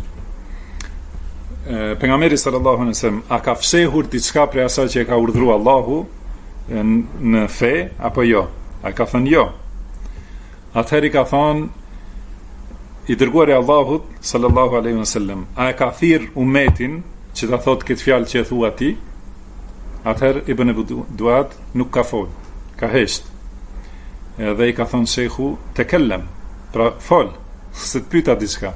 Pejgamberi sallallahu alaihi wasallam a ka fshehur diçka prej asaj që e ka urdhëruar Allahu në fe apo jo? Ai ka thënë jo. Atëherë ka thënë i dërguari i Allahut sallallahu alaihi wasallam, a e ka thirr umetin që ta thotë këtë fjalë që e thua ti? Atëherë Ibn Abi Duad nuk ka fol, ka hesht. Dhe i ka thonë shehu te kellem, pra fol, se të pyeta diçka.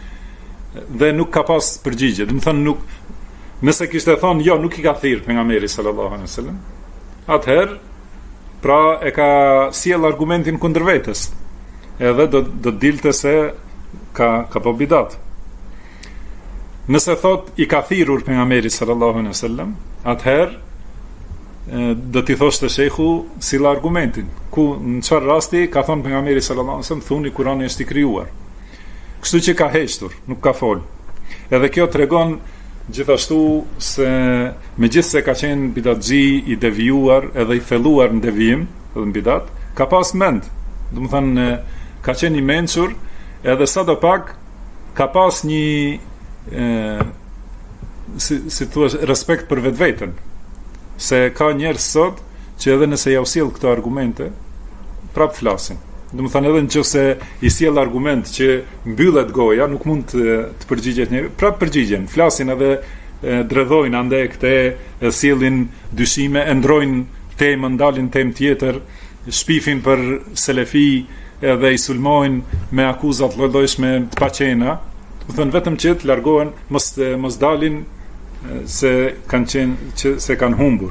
Dhe nuk ka pas përgjigje, do të thonë nuk, nëse kishte thonë jo, nuk i ka thirr pejgamberi sallallahu alaihi wasallam, atëherë pra e ka sjell argumentin kundër vetes. Edhe do dilte se ka po bidat. Nëse thot i ka thirrur pejgamberi sallallahu alaihi wasallam, atëherë do t'i thosh të shehu sill argumentin. Ku në çfarë rasti ka thonë pejgamberi sallallahu alaihi wasallam, thuni Kurani është i krijuar. Kështu që ka heshtur, nuk ka fol. Edhe kjo tregon gjithashtu se megjithse ka qenë bidatxhi i devijuar edhe i thelluar në devijim, edhe në bidat, ka pas mend. Do të thënë ka qenë i mençur, edhe sadopak ka pas një si thua respekt për vetveten. Se ka njerëz sot që edhe nëse ja u sjell këto argumente, prap flasin. Do të thënë edhe nëse i sjell argument që mbyllet goja, nuk mund të përgjigjet njëri, prap përgjigjen, flasin edhe dredhojnë ande këte, sjellin dyshime, e ndrojnë temën, ndalin temë tjetër, shpifin për selefi edhe i sulmojnë me akuzat lloj-llojshme të paqena. Do të thënë vetëm që të largohen, mos dalin se kanë humbur.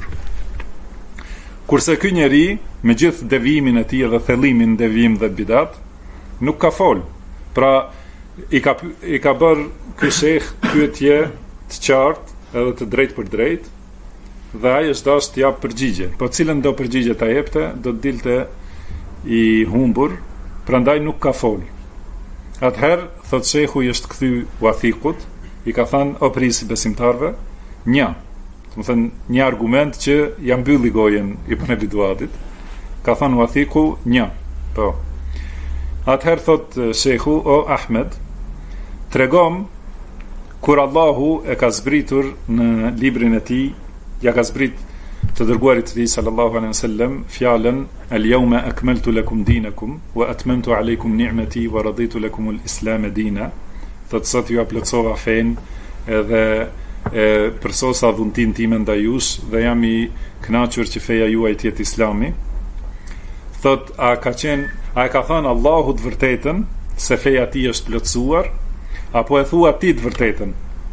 Kurse ky njeri me gjithë devijimin e tij dhe thellimin në devijim dhe bidat nuk ka fol. Pra i ka bërë ky sheh pyetje të qartë edhe të drejtë për drejtë dhe ai është dashur të jap përgjigje. Po cilën do përgjigje ta jepte, do të dilte i humbur, prandaj nuk ka fol. Atëherë thot shehu i është kthy Wathikut, i ka thënë o prisi besimtarve, një. Do të thënë një argument që ja mbylli gojen Ibn Abi Duadit. Ka thënë Wathiku një. Po. Atëherë thot shehu, o Ahmed, tregom kur Allahu e ka zbritur në librin e tij, ja ka zbrit të dërguarit të tij sallallahu alaihi wasallam fjalën al-yawma akmaltu lakum dinakum wa atmamtu alaykum ni'mati wa raditu lakum al-islam dina. Thot sot ju plotësova fen edhe përsosa dhuntin time ndaj jush dhe jam i kënaqur që feja juaj të jetë Islami. Thot a ka thënë Allahu të vërtetën se feja ti është plotësuar, apo e thua ti të vërtetën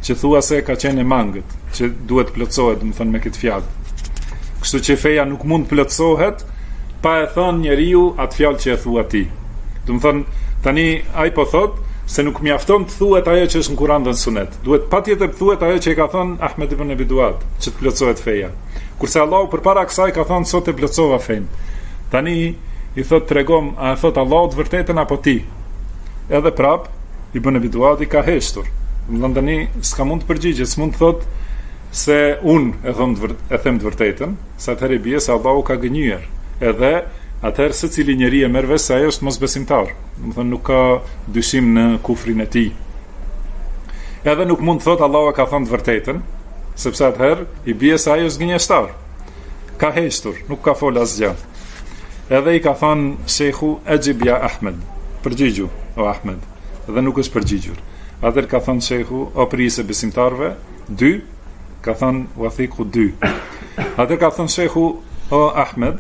që thua se ka qenë e mangët, që duhet plotësohet, do të thënë me këtë fjalë. Kështu që feja nuk mund plotësohet pa e thënë njeriu atë fjalë që e thua ti. Do të thënë tani ai po thot se nuk mjafton të thuhet ajo që është në Kur'an dhe në Sunet. Duhet patjetër të thuhet ajo që i ka thënë Ahmed ibn Abi Duad, që të plotësohet feja. Kurse Allahu përpara kësaj ka thënë sot e plotësova fen. Tani i thot tregom, a e thot Allahu të vërtetën apo ti? Edhe prap Ibn Abi Duadi ka heshtur. Do të tani s'ka mund të përgjigjet, s'mund të thot se unë e them të vërtetën, sa atëherë bie se Allahu ka gënyer. Edhe atëherë secili njeri e merr vesh se ai është mosbesimtar. Do të thënë nuk ka dyshim në kufrin e tij. Edhe nuk mund të thot Allahu ka thënë të vërtetën, sepse atëherë i bie se ai është gënjeshtar. Ka heshtur, nuk ka fol asgjë. Edhe i ka thënë Sheikhu Ejib ya Ahmed, përgjigju o Ahmed, dhe nuk është përgjigjur. Atëherë ka thënë Sheikhu, o prisë besimtarve, 2, ka thënë wathiku 2. Atëherë ka thënë Sheikhu, o Ahmed,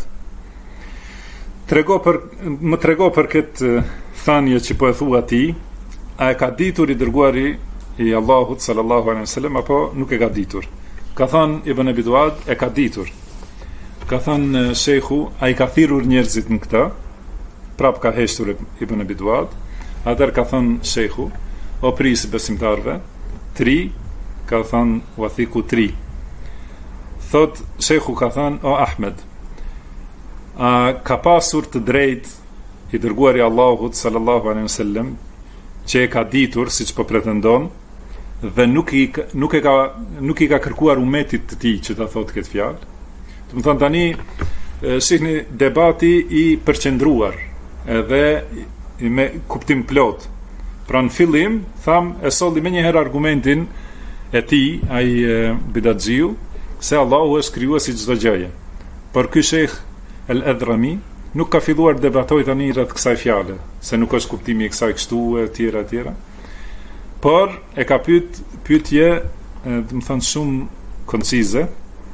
më trego për këtë thënie që po e thua ti, a e ka ditur i dërguari i Allahut sallallahu alaihi wasallam apo nuk e ka ditur? Ka thënë Ibn Abi Duad, e ka ditur. Ka thënë Sheikhu, a i ka thirrur njerëzit në këtë? Prap ka heshtur Ibn Abi Duad. Atëherë ka thënë Sheikhu, o prisë besimtarve, 3, ka thënë wathiku 3. Thot Sheikhu ka thënë, o Ahmed, a ka pasur të drejt i dërguari Allahut sallallahu alaihi wasallam që e ka ditur siç po pretendon dhe nuk i ka kërkuar umetit të tij që ta thotë këtë fjalë? Do të thonë tani shihni debati i përqendruar edhe me kuptim plot. Pra në fillim tham e solli menjëherë argumentin e tij ai bidatxiu se Allahu është krijuesi i çdo gjëje. Por ky Sheikh Al-Adrami nuk ka filluar debatoj tani rreth kësaj fjale, se nuk është kuptimi i kësaj kështu e tjera. Por e ka pyetje, do të thënë shumë koncize,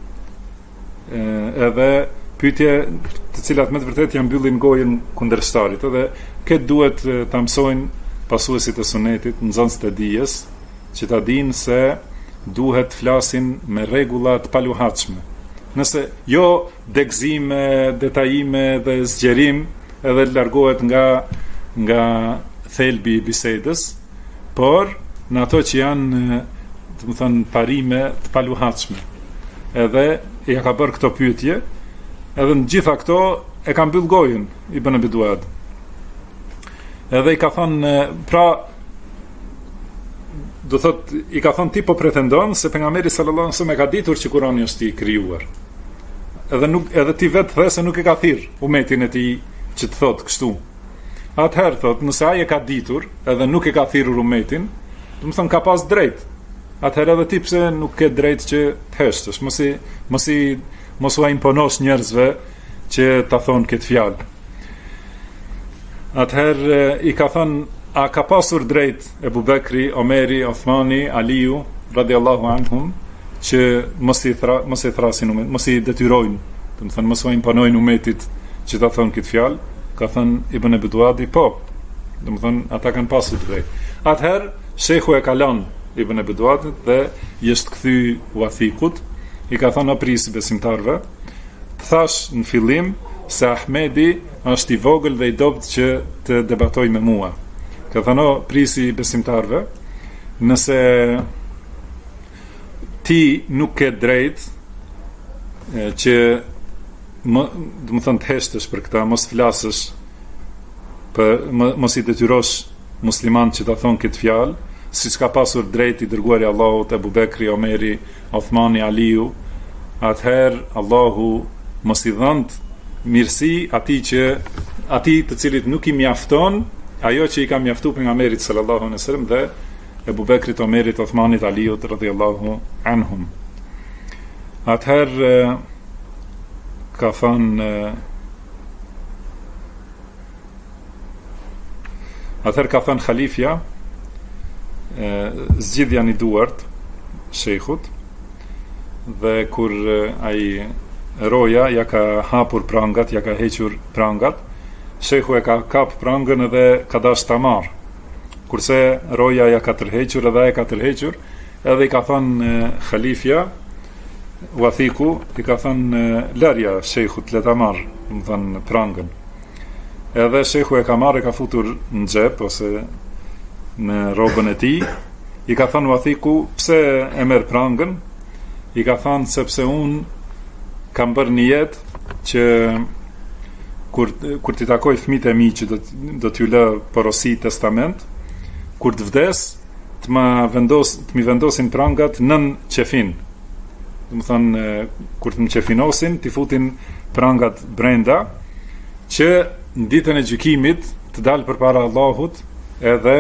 edhe pyetje të cilat me të vërtetë janë mbyllin gojën kundërshtarit, edhe këtë duhet ta mësojnë pasuesit e sunetit, nxënësit e dijes, që ta dinë se duhet flasin me rregulla të paluhatshme. Nëse jo degëzime, detajime dhe zgjerim, edhe largohet nga thelbi i bisedës, por në ato që janë, do të thënë, parime të paluhatshme. Edhe ja ka bërë këto pyetje, edhe në gjitha këto e ka mbyll gojën Ibn Abi Duad. Edhe i ka thënë, pra do thot, i ka thënë ti po pretendon se pejgamberi sallallahu alaihi wasallam e ka ditur që Kurani është i krijuar. Edhe ti vetë the se nuk e ka thirr umetin e tij që të thotë kështu. Atëherë thot, nëse ai e ka ditur edhe nuk e ka thirrur umetin, do të thonë ka pas drejt. Atëherë edhe ti pse nuk ke drejt që të heshtësh, mos u imponosh njerëzve që ta thonë këtë fjalë. Atëherë i ka thënë, a ka pasur drejt Ebu Bekri, Omeri, Othmani, Aliu, radiallahu anhum, që mos i thrasin umet, mos i detyrojnë, do të thënë mos u imponojnë umetit që ta thonë këtë fjalë? Ka thënë Ibn Abi Duadi, po, do të thënë ata kanë pasur drejt. Atëherë Sheikhu e ka lënë Ibn Abi Duadit dhe i është kthy wathikut, i ka thënë prisë besimtarve, thash në fillim se Ahmedi është i vogël dhe i dobët që të debatoj me mua. Ka thënë prisi besimtarve, nëse ti nuk ke drejt që do të thënë të heshtësh për këta, mos flasësh, mos i detyrosh musliman që ta thonë këtë fjalë, siç ka pasur drejt i dërguari Allahut Ebu Bekri, Omeri, Othmani, Aliu, atëherë Allahu mos i dhënt mirësi atij të cilit nuk i mjafton ajo që i ka mjaftuar pejgamberit sallallahu alaihi wasallam dhe Ebu Bekrit, Omerit, Othmanit, Aliut radhiyallahu anhum. Atëherë ka thënë Khalifja, zgjidhja i duart shejkhut, dhe kur ai roja ja ka hapur prangat, ja ka hequr prangat, shejhu e ka kap prangën edhe ka dash ta marr. Kurse roja ja ka tërhequr edhe e ka tërhequr, edhe i ka thënë khalifja Wathiku, i ka thënë larja shejkhut le ta marr, do të thënë prangën. Edhe shejhu e ka marrë, e ka futur në xhep ose në rrobën e tij. I ka thënë Wathiku, pse e merr prangën? I ka thënë sepse unë kam bërë një jetë që kur t'i takoj fëmijët e mi që do t'ju lë porosi testament, kur të vdes, të mi vendosin prangat nën qefin. Do të thënë, kur të më qefinosin, t'i futin prangat brenda, që në ditën e gjykimit të dalë përpara Allahut edhe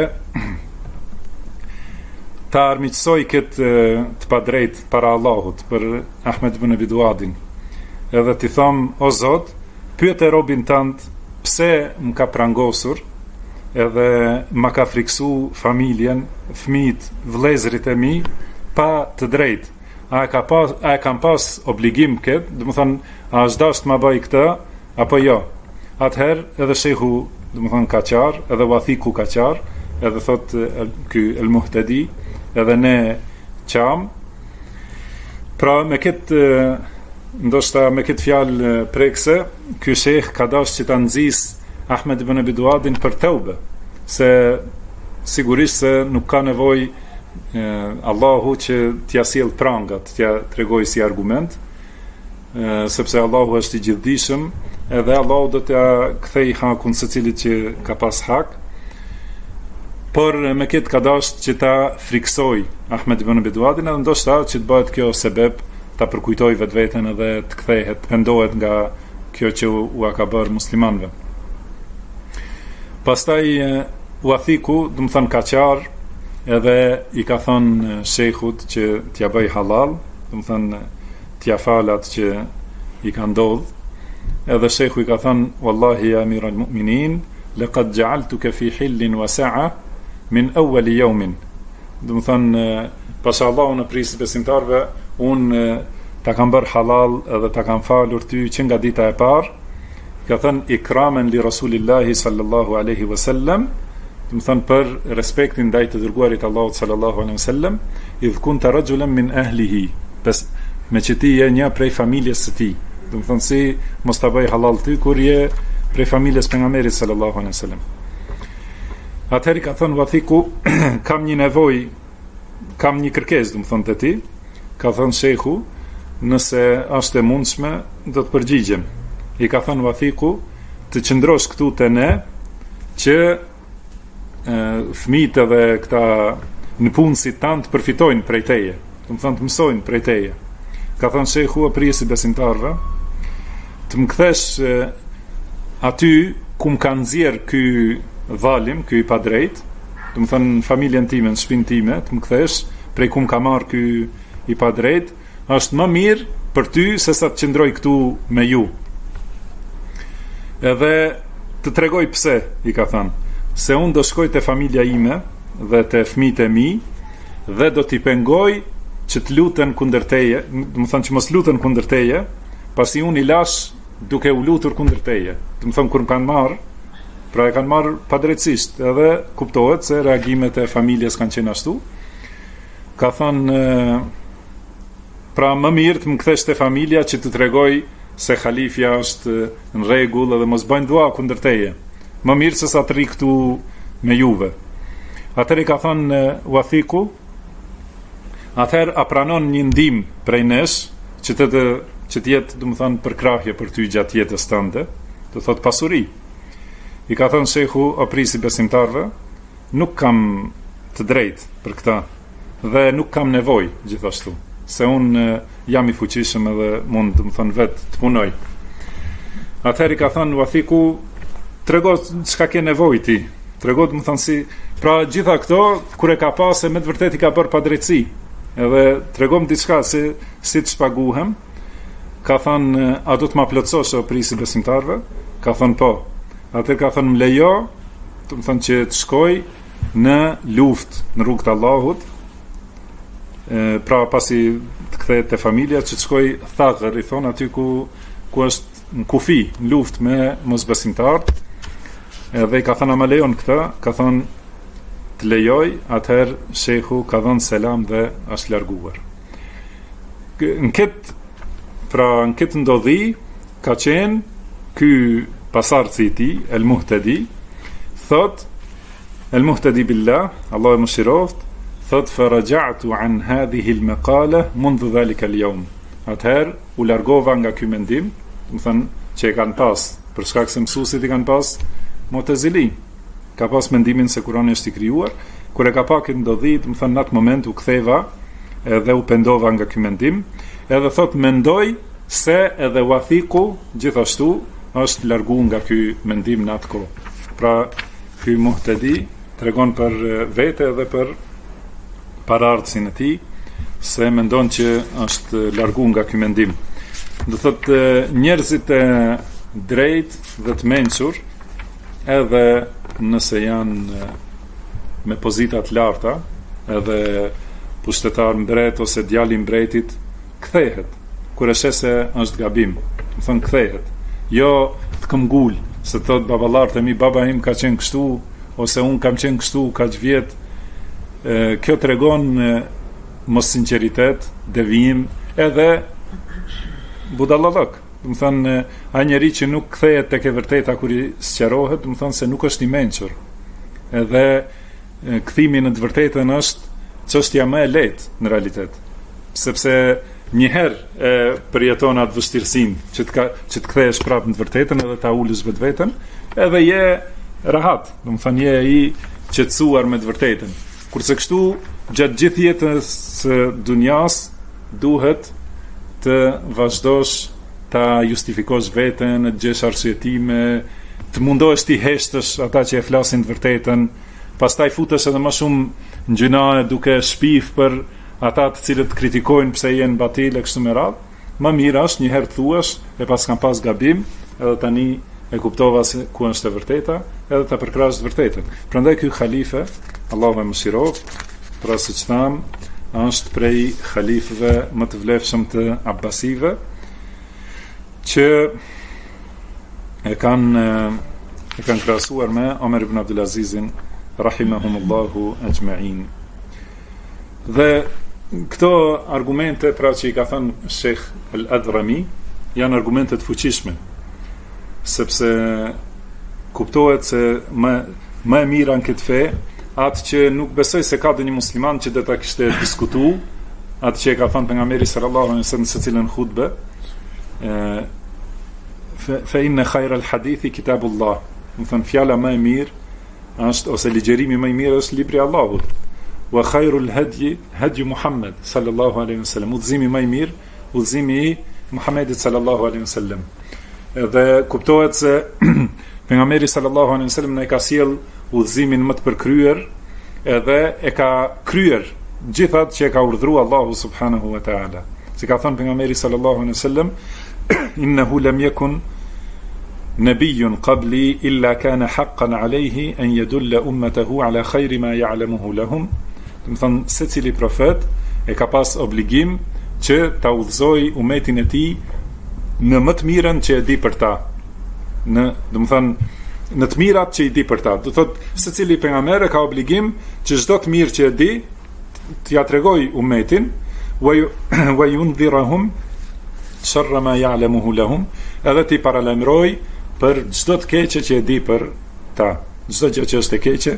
ta armiqsoj këtë të padrejt para Allahut për Ahmed ibn Abi Duadin. Edhe t'i thom, o Zot, pyet e robin tënd pse më ka prangosur, edhe më ka friksu familjen, fëmijët, vëllezërit e mi pa të drejtë. A e kam pas obligim këtë, do të thënë, a është dashur të më bëj këtë apo jo? Atëherë edhe shehu, do të thënë, ka qarë, edhe Wathiku ka qarë, edhe thot ky El Muhtedi, edhe ne qam. Pra me këtë ndoshta me këtë fjalë prekse, ky sheh ka dashur që ta nxis Ahmed ibn Abi Duadin për teube, se sigurisht se nuk ka nevojë Allahu që t'ja sjell prangat, t'ja tregoj si argument, sepse Allahu është i gjithdijshëm, edhe Allahu do t'ja kthej hakun secilit që ka pas hak. Por me këtë ka dashur që ta friksoj Ahmed ibn Abi Duadin, edhe ndoshta që të bëhet kjo sebeb ta përkujtoj vetveten edhe të kthehet, të pendohet nga kjo që u ka bërë muslimanëve. Pastaj Wathiku, do të thënë, ka qarë, edhe i ka thënë shejkhut që t'ja bëj halal, do të thënë t'ja falat që i ka ndodh. Edhe shejkhu i ka thënë, wallahi ya amiral mu'minin, laqad ja'altuka fi hillin wa sa'a min awwal yawmin. Do të thënë, pasha Allahu në prisë besimtarve, unë ta kam bërë halal edhe ta kam falur ty që nga dita e parë. Ka thënë ikramen li Rasulillahi sallallahu alaihi wasallam, do të thënë për respektin ndaj të dërguarit Allahut sallallahu alaihi wasallam, idh kunta rajulan min ahlihi, me që ti je një prej familjes së tij. Do të thënë si mos ta bëj halal ty kur je prej familjes pejgamberit sallallahu alaihi wasallam. Atëherë ka thënë Wathiku, kam një nevojë, kam një kërkesë, do të thënë te ti. Ka thënë shejhu, nëse është e mundshme, do të përgjigjem. I ka thënë Wathiku, të qëndrosh këtu te ne, që fëmijët edhe këta në punësit tanë të përfitojnë prej teje, do të thënë të mësojnë prej teje. Ka thënë shejhu, o prisi besimtarve, të më kthesh aty ku më ka nxjerr ky dhalim, ky i padrejt, do të thënë familjen time, në shtëpinë time, të më kthesh prej ku më ka marr ky i padrejt, është më mirë për ty se sa të qëndroj këtu me ju. Edhe të tregoj pse, i ka thënë, se unë do shkoj te familja ime dhe te fëmijët e mi dhe do t'i pengoj që të luten kundër teje, do të thënë që mos luten kundër teje, pasi unë i lash duke u lutur kundër teje. Do të thënë kur më kanë marrë, pra e kanë marrë padrejtisht, edhe kuptohet se reagimet e familjes kanë qenë ashtu. Ka thënë, pra më mirë të më kthesh te familja që të tregoj se halifja është në rregull edhe mos bëjnë dua kundër teje. Më mirë se sa të rri këtu me juve. Atëherë ka thënë Wathiku, atëherë a pranon një ndim prej nesh që të jetë, do të thënë, përkrahje për ty gjatë jetës tënde, do thot pasuri. I ka thënë shejhu, o prisi besimtarve, nuk kam të drejtë për këtë dhe nuk kam nevojë gjithashtu, se unë jam i fuqishëm edhe mund, do të thënë, vetë të punoj. Atëherë ka thënë Wathiku, trego çka ke nevojë ti. Trego, do të thënë, si, pra gjitha këto kur e ka pasë me të vërtetë i ka bërë padrejtësi. Edhe tregom diçka si të shpaguhem. Ka thënë, a do të ma plotësosh o prisi besimtarve? Ka thënë po. Atëherë ka thënë, më lejo, do të thënë, që të shkoj në luftë në rrugt të Allahut. Pra pasi të kthehet te familja, që të shkoj thagër, i thonë, aty ku është në kufi, në luftë me mosbesimtarët. Edhe i ka thënë, a më lejon këtë? Ka thënë, të lejoj, atëherë shehu ka dhënë selam dhe është larguar. Në këtë ndodhi ka qenë ky pasardhësi i tij, El Muhtadi, thot El Muhtadi billah, Allah e mëshiroft, thot faraja'tu an hadhihi al-maqala mundu dhalika al-yawm. Atëherë u largova nga ky mendim, do të thënë që e kanë pas, për shkak se mësuesit i kanë pas Mu'tazili, ka pas mendimin se Kurani është i krijuar. Kur e ka pa këtë ndodhi, do të thënë në atë moment u ktheva edhe u pendova nga ky mendim, edhe thot mendoj se edhe Wathiku gjithashtu është largu nga ky mendim në atë kohë. Pra ky Muhtadi tregon për vete edhe për paraardhësin e tij, se mendon që është largu nga ky mendim. Do thotë njerëzit e drejtë dhe të mençur, edhe nëse janë me pozita të larta, edhe pushtetar mbret ose djali i mbretit, kthehet kur e sheh se është gabim. Do thon kthehet. Jo të këmbgul, se thot baballarët e mi, baba im ka qenë kështu ose un kam qenë kështu kaq vjet. Kjo tregon mos sinqeritet, devijim, edhe budallallok. Do thon ai njeri që nuk kthehet tek e vërteta kur i sqarohet, do thon se nuk është i mençur. Edhe kthimi në të vërtetën është çështja më e lehtë në realitet, sepse njëherë përjeton atë vështirësinë që të kthehesh prapë në të vërtetën edhe ta ulësh vetveten, edhe je rahat, do të thënë je i qetësuar me të vërtetën. Kurse kështu gjatë gjithë jetës së dunjas duhet të vazhdosh ta justifikosh veten, të gjesh arsyetime, të mundohesh të heshtësh ata që e flasin të vërtetën, pastaj futesh edhe më shumë në gjëna duke shpif për ata të cilët kritikojnë pse janë batil e kështu me radhë. Më mirë është një herë të thuash e pas kam pas gabim, edhe tani e kuptova se ku është e vërteta, edhe ta përkrash të vërtetën. Prandaj ky halife, Allahu e mëshiroft, pra siç tham, është prej halifëve më të vlefshëm të Abbasive, që e kanë krahasuar me Omer ibn Abdulazizin rahimahumullahu ajma'in. Dhe këto argumente, pra që i ka thënë Sheikh Al-Adrami, janë argumente të fuqishme, sepse kuptohet se më e mira në këtë fe, atë që nuk besoj se ka dhe një musliman që dhe ta kishte diskutu, atë që e ka thënë pejgamberi sallallahu alaihi wasallam në secilën hutbe, fa inna khayra al-hadithi kitabullah. Do thënë fjala më e mirë është, ose ligjerimi më i mirë është libri i Allahut. Wa khairul hadi Muhammad sallallahu alaihi wasallam. Udhëzimi më i mirë, udhëzimi i Muhamedit sallallahu alaihi wasallam. Edhe kuptohet se pejgamberi sallallahu alaihi wasallam ne ka sjell udhëzimin më të përkryer, edhe e ka kryer gjithatë që e ka urdhëruar Allahu subhanahu wa taala. Si ka thënë pejgamberi sallallahu alaihi wasallam, innahu lam yakun nabiyyun qabli illa kana haqqan alayhi an yadulla ummatahu ala khayri ma ya'lamuhu lahum. Do të thonë secili profet e ka pas obligim që ta udhëzoj umetin e tij në më të mirën që e di për ta. Do të thonë në të mirat që i di për ta. Do thotë secili pejgamber ka obligim që çdo të mirë që e di t'ia tregoj umetin, wa yundhirahum sharra ma ya'lamuhu lahum, edhe t'i paralajmëroj për çdo të keqe që e di për ta. Çdo gjë që është e keqe.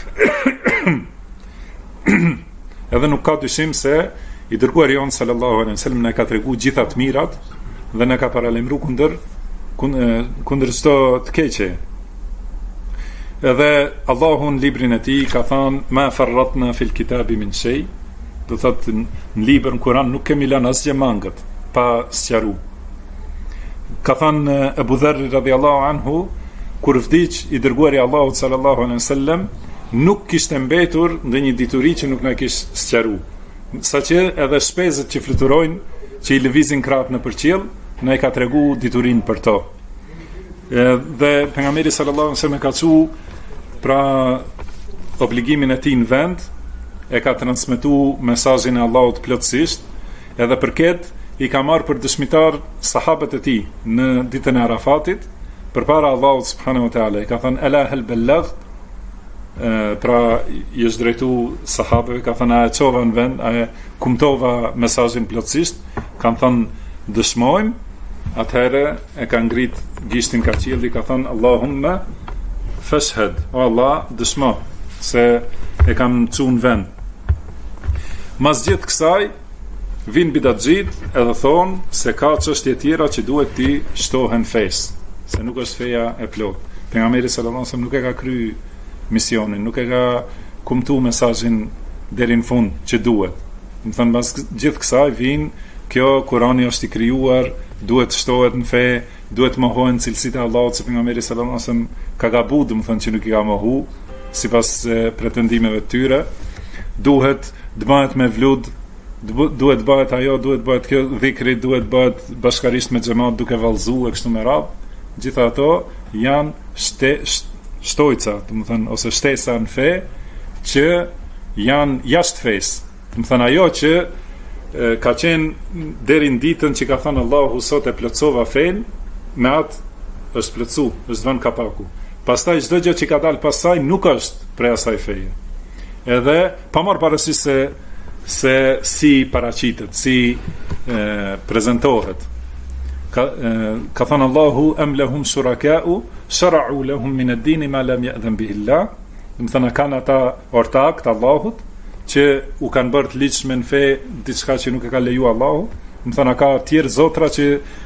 Edhe nuk ka dyshim se i dërguari jon sallallahu alaihi wasallam na ka treguar gjitha të mirat dhe na ka paralajmëruar kundër çdo të keqe. Edhe Allahu në librin e tij ka thënë ma farratna fil kitabi min shay, do thotë në librin Kur'an nuk kemi lënë asgjë mangët pa sqaruar. Ka thënë Abu Dharr radhiyallahu anhu, kur vdiq i dërguari Allahut sallallahu alaihi wasallam, nuk kishte mbetur ndonjë dituri që nuk na kishte sqaruar. Saqë edhe shpezët që fluturojnë, që i lëvizin krahët në përqiell, na i ka treguar diturinë për to. Dhe pejgamberi sallallahu alaihi wasallam ka thënë pra obligimin e tij në vend, e ka transmetuar mesazhin e Allahut plotësisht, edhe për këtë i ka marrë për dëshmitar sahabët e tij në ditën e Arafatit, përpara Allahut subhanahu wa taala. I ka thënë ala hal ballagh, pra i është drejtu sahabeve, ka thënë a e qova në vend, a e kumtova mesazhin plotësisht, kanë thënë dëshmojmë, atëherë e ka ngrit gishtin ka qielli, ka thënë Allahumme fashhad, o Allah dëshmo se e kam mëcu në vend. Mas gjithë kësaj vinë bidatxhit edhe thonë se ka çështje tjera që duhet ti shtohen fesë, se nuk është feja e plot. Pejgamberi sallallahu alajhi wasallam nuk e ka kry misionin, nuk e ka kumtu mesazhin deri në fund që duhet. Më thënë, pas gjithë kësaj vinë, kjo Kurani është i krijuar, duhet shtohet në fe, duhet mohohen cilësitë e Allahut, se pejgamberi sallallahu alajhi wasallam ka gabu, do të thënë që nuk i ka mohu sipas pretendimeve të tyre. Duhet bëhet me vlud, duhet bëhet ajo, duhet bëhet kjo dhikri, duhet bëhet bashkarisht me xhamat duke vallëzuar kështu me radhë. Gjitha ato janë shtojca, do të thënë, ose shtesa në fe që janë jashtë fesë. Do të thënë ajo që ka qenë deri në ditën që ka thënë Allahu sot e plotësova fen, me atë është plotësu, është vënë kapaku. Pastaj çdo gjë që ka dalë pasaj nuk është prej asaj feje. Edhe pa marrë parasysh se si paraqitet, si prezantohet. Ka thënë Allahu am lahum shuraka'u shara'u lahum min ad-din ma lam ya'dhan bihi Allah. Do të thënë kanë ata ortak të Allahut që u kanë bërë të ligjshme në fe diçka që nuk e ka leju Allahu. Do të thënë ka tjerë zotra që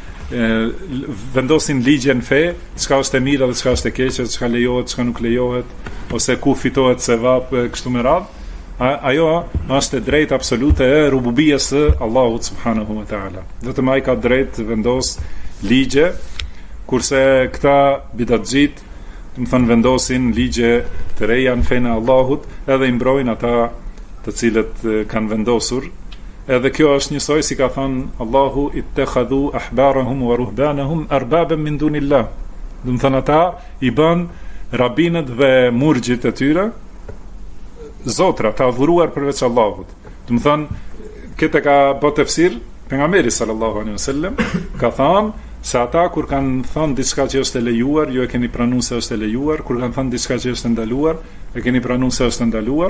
vendosin ligje në fe, çka është e mirë dhe çka është e keqe, çka lejohet, çka nuk lejohet, ose ku fitohet sevap kështu me radhë. Ajo është e drejtë absolute e rububijes së Allahut subhanahu wa taala. Vetëm ai ka drejtë vendos ligje, kurse këta bidatxhit, do të thënë, vendosin ligje të reja në fenë e Allahut, edhe i mbrojnë ata të cilët kanë vendosur. Edhe kjo është njësoj si ka thënë Allahu ittakhadhu ahbarahum wa ruhbanahum arbaban min dunillah. Do të thënë ata i bën rabinët dhe murxhit e tyre zotra të adhuruar përveç Allahut. Do të thënë, këtë ka bërë tefsir pejgamberi sallallahu alaihi wasallam, ka thënë se ata kur kanë thënë diçka që është e lejuar, ju e keni pranuar se është e lejuar, kur kanë thënë diçka që është e ndaluar, e keni pranuar se është e ndaluar.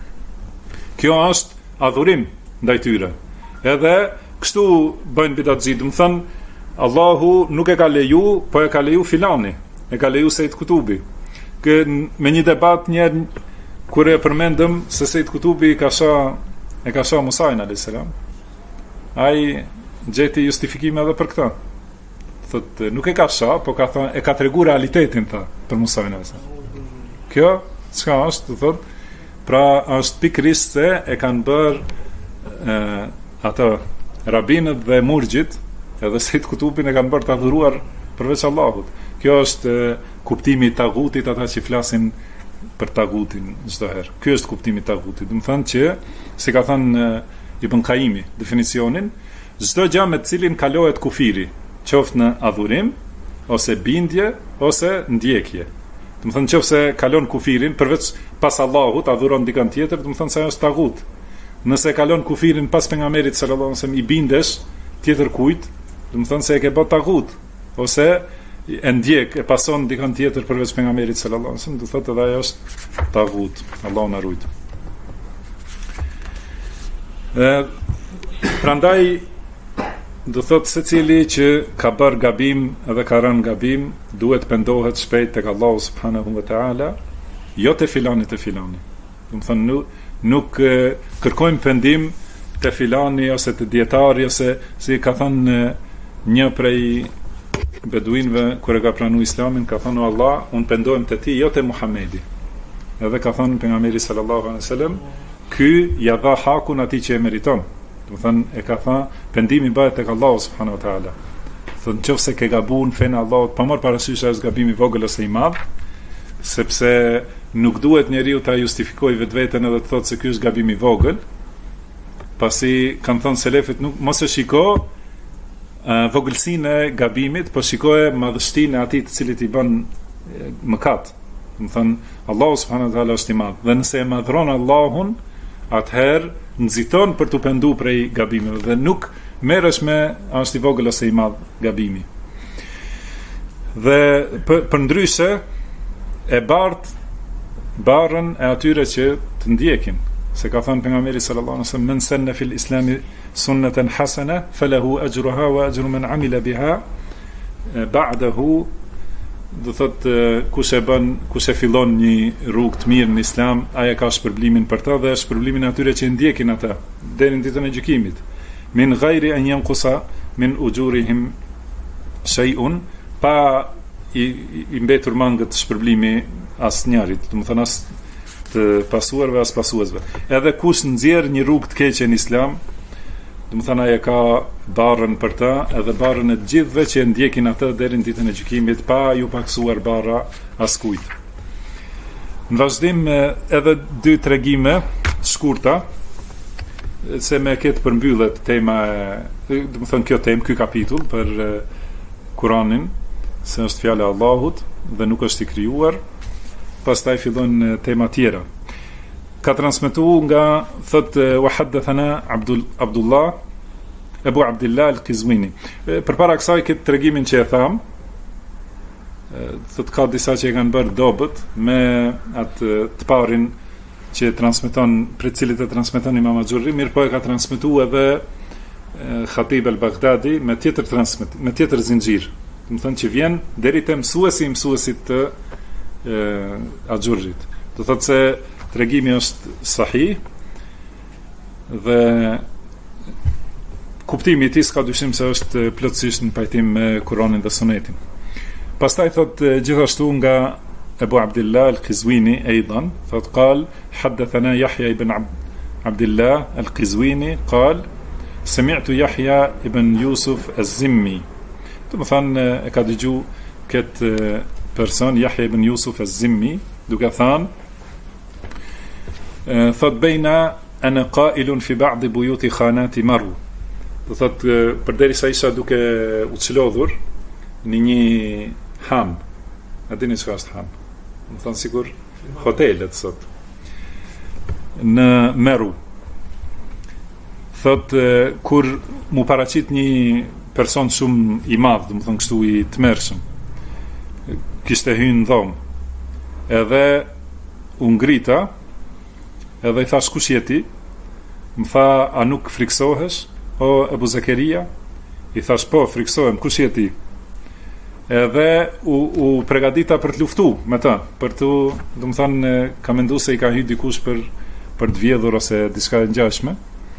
Kjo është adhurim ndaj tyre. Edhe kështu bëjnë bidatxhit, do të thënë Allahu nuk e ka leju, po e ka leju filani, e ka leju Sejt Kutubi. Me një debat njerë kur e përmendëm se Sejt Kutubi e ka shoh Musajin alayhis salam, ai gjeti justifikime edhe për këtë. Thotë nuk e ka shoh, po ka thënë e ka treguar realitetin për Musajin alayhis salam. Kjo çka është, thotë, pra është pikërisht se e kanë bërë ato rabinët dhe murxhit, edhe Sejt Kutubin e kanë bërë të adhuruar përveç Allahut. Kjo është kuptimi i tagutit, ata që flasin për tagutin çdo herë. Ky është kuptimi i tagutit. Do të thënë që, si ka thënë Ibn Qayyimi definicionin, çdo gjë me të cilin kalohet kufiri, qoftë në adhurim ose bindje ose ndjekje. Do të thënë nëse kalon kufirin përveç pas Allahut, adhuron dikën tjetër, do të thënë se ajo është tagut. Nëse kalon kufirin pas pejgamberit sallallahu alajhi wasallam, i bindesh tjetër kujt, do të thënë se e ke bë tagut, ose e ndjek, e pason dikën tjetër përveç pejgamberit sallallahu alajhi wasallam, do thotë edhe ajo është tagut. Allahu na ruaj. Prandaj do thotë secili që ka bërë gabim edhe ka rënë gabim, duhet pendohet shpejt tek Allahu subhanahu wa taala, jo te filani te filani. Do të thonë nuk kërkojmë pendim te filani ose te dietari, ose si ka thënë një prej beduinëve kur e ka pranuar Islamin, ka thënë Allah, unë pendohem te ti, jo te Muhamedi. Edhe ka thënë pejgamberi sallallahu alaihi wasallam, ky ja dha hakun atij që e meriton. Do thënë, e ka thënë, pendimi bëhet tek Allahu subhanahu wa taala. Thonë, nëse ke gabuar në fenë e Allahut, pa marrë parasysh as gabim i vogël ose i madh, sepse nuk duhet njeriu ta justifikojë vetveten edhe të thotë se ky është gabim i vogël, pasi kanë thënë selefët, nuk mos e shiko vogëlsinë e gabimit, po shikoje madhështinë e atij të cilit i bën mëkat. Do thënë, Allahu subhanahu wa taala është i madh, dhe nëse e madhron Allahun, atëherë nxiton për të penduar prej gabimeve dhe nuk merresh me është i vogël ose i madh gabimi. Dhe për ndryshe e bart barën e atyre që të ndjekin. Se ka thënë pejgamberi sallallahu alaihi wasallam, men sanna fil islami sunnatan hasana falahu ajruha wa ajru man amila biha ba'dahu. Do thot kush e fillon një rrugë të mirë në islam, ai ka shpërblimin për ta dhe shpërblimin e atyre që ndjekin ata deri në ditën e gjykimit. Min ghairi an yanqusa min ujurihim shay'un, pa i mbetur mangët shpërblimi asnjërit, do të thonë as të pasuarve as pasuesve. Edhe kush nxjerr një rrugë të keqe në islam, do të thonë ai ka barrën për ta, edhe barrën e të gjithëve që ndjekin atë deri në ditën e gjykimit, pa ju paksuar barra askujt. Në vazhdim edhe dy tregime të shkurta, se me këtë përmbyllet tema, do të thonë kjo temë, ky kapitull për Kur'anin, se është fjala e Allahut dhe nuk është i krijuar. Pastaj fillon tema tjera. Ka transmetuar nga thot wa hadathana Abdullah Abu Abdullah al-Qizwini. Përpara kësaj këtë tregimin që e tham, thot ka disa që e kanë bërë dobët me atë të parin që transmeton, për cilit e transmeton Imam Axhurri, mirë po e ka transmetuar edhe Khatib al-Baghdadi me tjetër zinxhir. Do të thonë që vjen deri te mësuesit të Axhurrit. Do thotë se tregimi është sahih dhe kuptimi i tij s'ka dyshim se është plotësisht në pajtim me Kur'anin dhe Sunetin. Pastaj thotë gjithashtu nga Abu Abdullah al-Qizwini aidan, thotë qal hadathana Yahya ibn Abdullah al-Qizwini qal sami'tu Yahya ibn Yusuf az-Zimmi. Do të thonë e ka dëgju këtë person Yahya ibn Yusuf az-Zimmi duke thënë thot bejna ana qailun fi ba'd buyuti khanati Maru. Do thot përderisa isha duke u çlodhur në një ham. A dini çka është ham? Do thon sigur hotelet sot në Maru. Thot kur mu paraqit një person shumë i madh, do të thon kështu i tmerrshëm, kishte hyrë në dhomë, edhe u ngrita, edhe i thash kush je ti? Më tha, a nuk friksohesh, o Ebu Zakaria? I thash po, friksohem, kush je ti? Edhe u pregadita për të luftu me ta, për të, do më thanë, ka mendu se i ka hyrë dikush për të vjedhur ose diçka e ngjashme.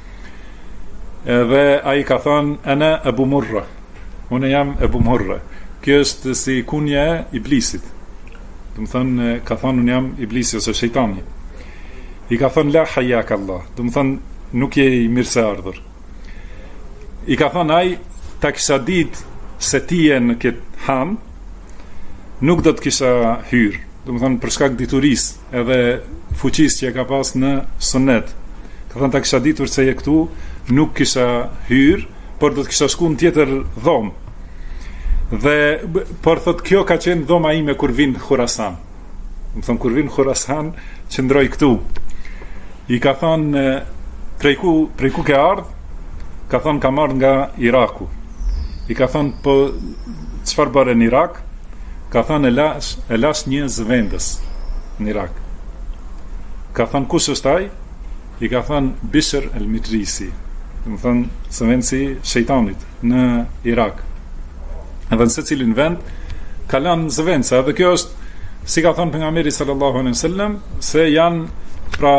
Edhe ai ka thënë, ana Abu Murra, unë jam Abu Murra. Kjo është si kunja e iblisit. Do të thonë, ka thënë unë jam iblisi ose shejtani. I ka thënë la hayak Allah. Do të thonë nuk je i mirëseardhur. I ka thënë ai, ta kisha ditë se ti je në këtë ham, nuk do të kisha hyrë. Do të thonë për shkak diturisë edhe fuqisë që ka pas në sunet. Ka thënë ta kisha ditur se je këtu, nuk kisha hyrë, por do të kisha shkuar në tjetër dhomë. Dhe por thot kjo ka qenë dhoma ime kur vin Khurasan. Më thon kur vin Khurasan qëndroj këtu. I ka thon prej ku ke ardh? Ka thon kam ardh nga Iraku. I ka thon po çfarë bëre në Irak? Ka thon e lash një zëvendës në Irak. Ka thon kush është ai? I ka thon Bishr al-Midrisi. Do të thon zëvendësi shejtanit në Irak. Edhe në secilin vend ka lënë zëvendësa, dhe kjo është si ka thënë pejgamberi sallallahu alaihi wasallam se janë pra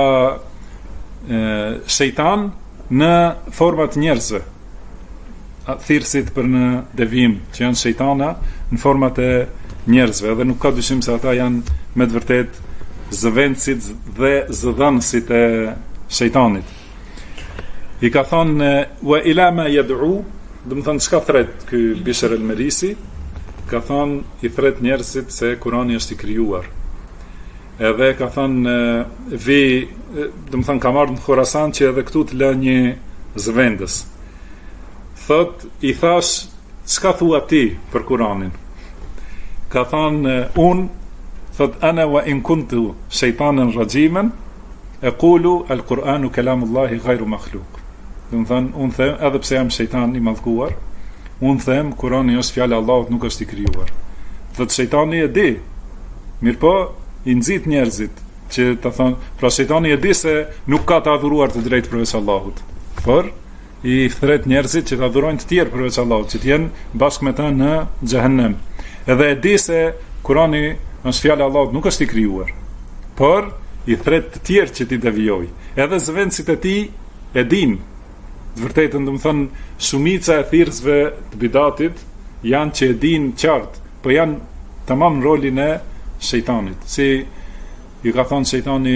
shejtan në format njerëzve. Thirrësit për në devijim që janë shejtana në format e njerëzve, dhe nuk ka dyshim se ata janë me të vërtet zëvendësit dhe zëdhënësit e shejtanit. I ka thënë wa ila ma yad'u, do të thonë çka thret ky Bishr el-Merisi? Ka thënë i thret njerëzit se Kurani është i krijuar. Edhe ka thënë do të thonë ka marrë në Khurasan që edhe këtu të lë një zëvendës. Thot i thash çka thua ti për Kuranin? Ka thënë thot ana wa in kuntu shejtanan rajiman aqulu al-Qur'anu kalamullahi ghayru makhluq. Do të thonë unë them edhe pse jam shejtan i madhkuar, unë them Kurani është fjala e Allahut, nuk është i krijuar. Thot shejtani e di, mirë po i nxit njerëzit që të thonë, pra shejtani e di se nuk ka të adhuruar të drejtë përveç Allahut, por i thret njerëzit që të adhurojnë të tjerë përveç Allahut, që të jenë bashkë me ta në xhehenem. Edhe e di se Kurani është fjalë e Allahut, nuk është i krijuar, por i thret të tjerë që ti devijoj. Edhe zëvendësit e tij e din. Të vërtetën, domethënë, shumica e thirrësve të bidatit janë që e din qartë, po janë tamam në rolin e shejtanit. Si i ka thonë shejtani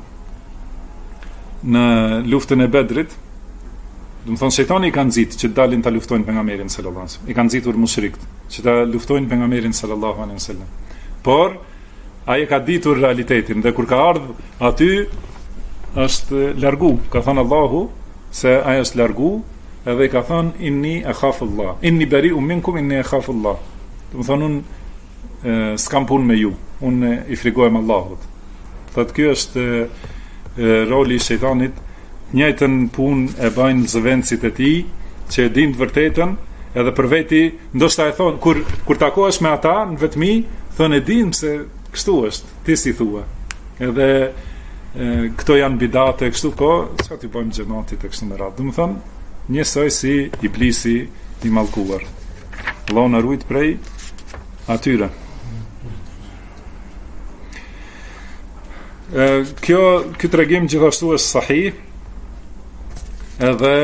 në luftën e Bedrit, domethënë shejtani i ka nxitë që dalin ta luftojnë pejgamberin sallallahu alaihi wasallam. I ka nxitur mushrikët që ta luftojnë pejgamberin sallallahu alaihi wasallam. Por ai ka ditur realitetin dhe kur ka ardhur aty është largu. Ka thënë Allahu se ai është largu, edhe i ka thënë inni akhafu Allah. Inni bari'un minkum inni akhafu Allah. Domethënë unë s'kam punë me ju. Unë i frikojm Allahut. Thotë ky është roli i shejtanit. Njëjtën punë e bajnë zëvendësit e tij që e dinë të vërtetën, edhe për veti ndoshta e thon kur takohesh me ata në vetmi, thonë e dim se kështu është, ti si thua. Edhe këto janë bidate kështu, po çka ti bëjmë xhamatit e kështu me radhë. Domethënë njësoj si iblisi i mallkuar. Allahu na ruaj prej atyre. Ky tregim gjithashtu është sahih, edhe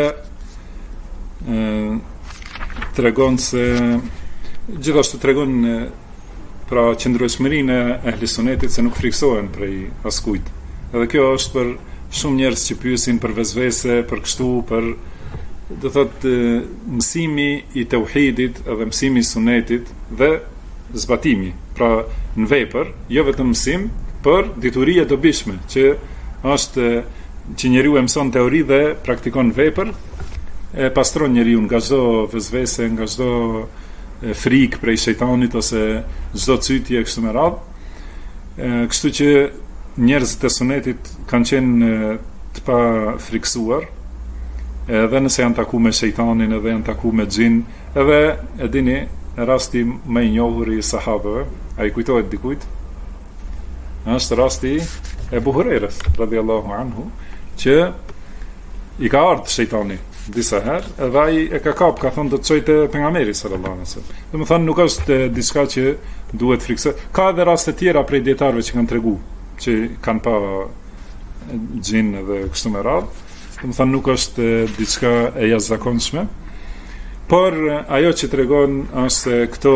tregon se gjithashtu tregon pra qëndrueshmërinë e ehli sunetit, se nuk friksohen prej askujt. Edhe kjo është për shumë njerëz që pyesin për vezvese, për kështu, për do thotë mësimi i tauhidit edhe mësimi i sunetit dhe zbatimi. Pra në vepër, jo vetëm mësim, për dituri e dobishme, që është që njeriu e mëson teori dhe praktikon vepër, e pastron njeriu nga çdo vezvese, nga çdo frikë prej shejtanit ose çdo cytje kështu me radhë. Kështu që njerëzit e sunetit kanë qenë të pa friksuar, edhe nëse janë taku me shejtanin, edhe janë taku me xhin, edhe e dini rasti më i njohur i sahabëve, ai kujtohet dikujt, është rasti e Abu Hurajrës radhiyallahu anhu, që i ka ardhur shejtani disa herë, edhe ai e ka kap, ka thonë do të çojë te pejgamberi sallallahu alaihi wasallam. Domethënë nuk është diçka që duhet frikse. Ka edhe raste tjera prej dietarëve që kanë treguar që kanë pa xhin dhe kështu me radhë. Domethënë nuk është diçka e jashtëzakonshme. Por ajo që tregon është se këto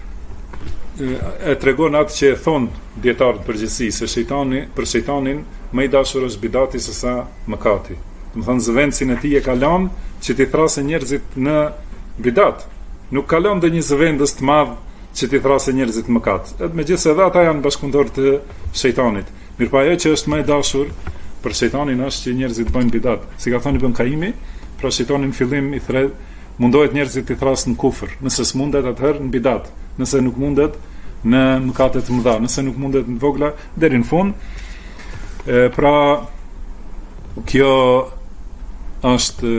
e tregon atë që e thon dietarët përgjithësi, se për shejtanin më i dashur është bidati se sa mëkati. Domethënë zëvendësin e tij e ka lënë që t'i thrasë njerëzit në bidat. Nuk ka lënë ndonjë zëvendës të madh që t'i thrasë njerëzit në mëkat. Megjithëse edhe ata janë bashkëpunëtor të shejtanit. Mirpo ajo që është më e dashur për shejtanin është që njerëzit bëjnë bidat. Si ka thënë Ibn Kaimi, pra shejtani në fillim i mundohet njerëzit t'i thrasë në kufër, nëse s'mundet atëherë në bidat, nëse nuk mundet në mëkate të mëdha, nëse nuk mundet në vogla deri në fund. Pra kjo është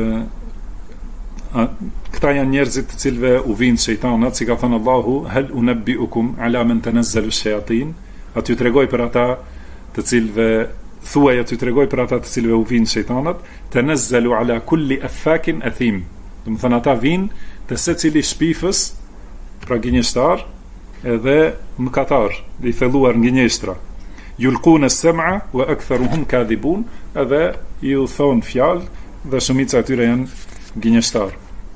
këta janë njerëzit të cilëve u vinë shejtanat, si ka thënë Allahu, hal unabbiukum ala man tanazzalu shayatin, aty tregoj për ata të cilëve thuaj, aty tregoj për ata të cilëve u vinë shejtanat, tanazzalu ala kulli affakin athim. Do të thënë ata vinë te secili shpifës, pra gënjeshtar, edhe mëkatar, i thelluar në gënjeshtra. Yulquna as-sam'a wa aktharuhum kadhibun, edhe ju thon fjalë dhe shumica e tyre janë gënjeshtar.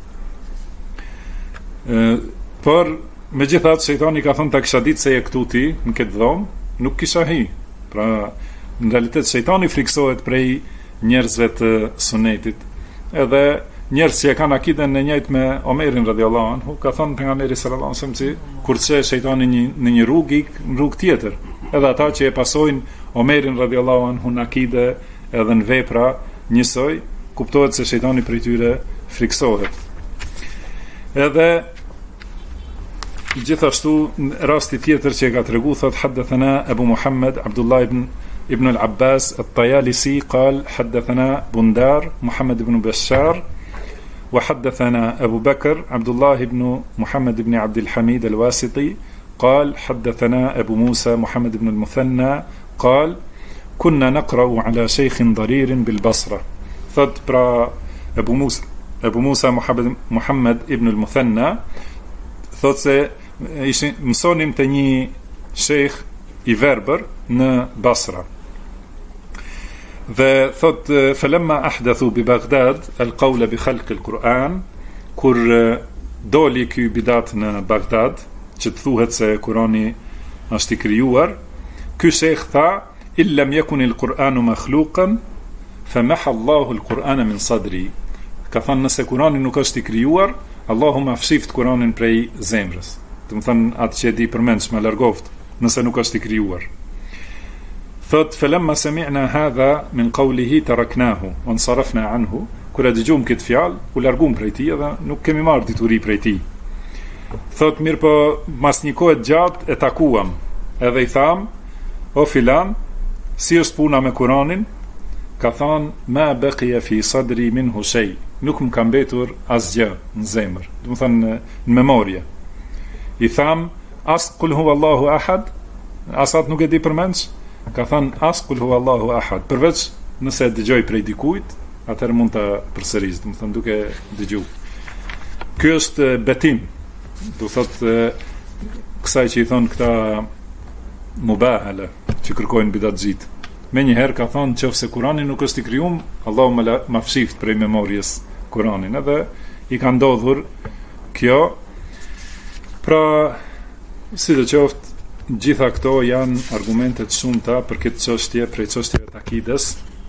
Por megjithatë shejtani ka thënë ta kisha ditë se je këtu ti në këtë dhomë, nuk kisha hi. Pra në realitet shejtani friksohet prej njerëzve të sunetit. Edhe njerëz që e kanë akiden e njëjtë me Omerin radhiyallahu anhu, ka thënë pejgamberi sallallahu alaihi wasallam se kur çe shejtani në një rrugë, në rrugë tjetër. Edhe ata që e pasojnë Omerin radhiyallahu anhu në akide edhe në vepra njësoj, kuptohet se shejtani prej tyre friksohet. Edhe gjithashtu në rasti tjetër që e ka tregu, thot haddathana Abu Muhammad Abdullah ibn al-Abbas at-Tayalisi قال حدثنا بندار محمد بن بشار وحدثنا أبو بكر عبد الله بن محمد بن عبد الحميد الواسطي قال حدثنا أبو موسى محمد بن المثنى قال كنا نقرأ على شيخ ضرير بالبصرة. thot pra Ebu Musa Muhammed ibn al-Muthanna thot se mësonim të një shejh i verbër në Basra. Dhe thot falamma ahdathu bi Baghdad al-qawla bi khalq al-Quran, kur doli ky bidat në Baghdad që të thuhet se Kurani është i krijuar, ky shejh tha illam yakun al-Quranu makhluqan famaha Allahu al-Qur'ana min sadri. Ka thënë nëse Kurani nuk është i krijuar, Allahu ma fshift Kuranin prej zemrës. Do të thënë atë që e di përmendsh ma largoft, nëse nuk është i krijuar. Thot falamma sami'na hadha min qawlihi taraknahu wa ansarafna anhu, kur e dëgjum këtë fjalë, u largum prej tij dhe nuk kemi marrë dituri prej tij. Thot mirë po mas një kohë gjatë e takuam, edhe i tham, o filan, si është puna me Kuranin? Ka thonë ma baqiya fi sadri minhu shay, nuk më ka mbetur asgjë në zemër, do të thënë në memorie. I tham as qul huwallahu ahad, asat nuk e di përmendsh? Ka thënë as qul huwallahu ahad, përveç nëse dëgjoj prej dikujt, atëherë mund ta përsëris, do të thënë duke dëgjuar. Ky është betim, do thotë kësaj që i thon këta mubahala, që kërkojnë bidatxhit. Me njëherë ka thonë që nëse Kurani nuk është i krijuar, Allahu ma fshift prej memorjes Kuranin, edhe i ka ndodhur kjo. Pra, sidoqoftë, gjitha këto janë argumentet shumëta për këtë çështje prej çështjeve të akides.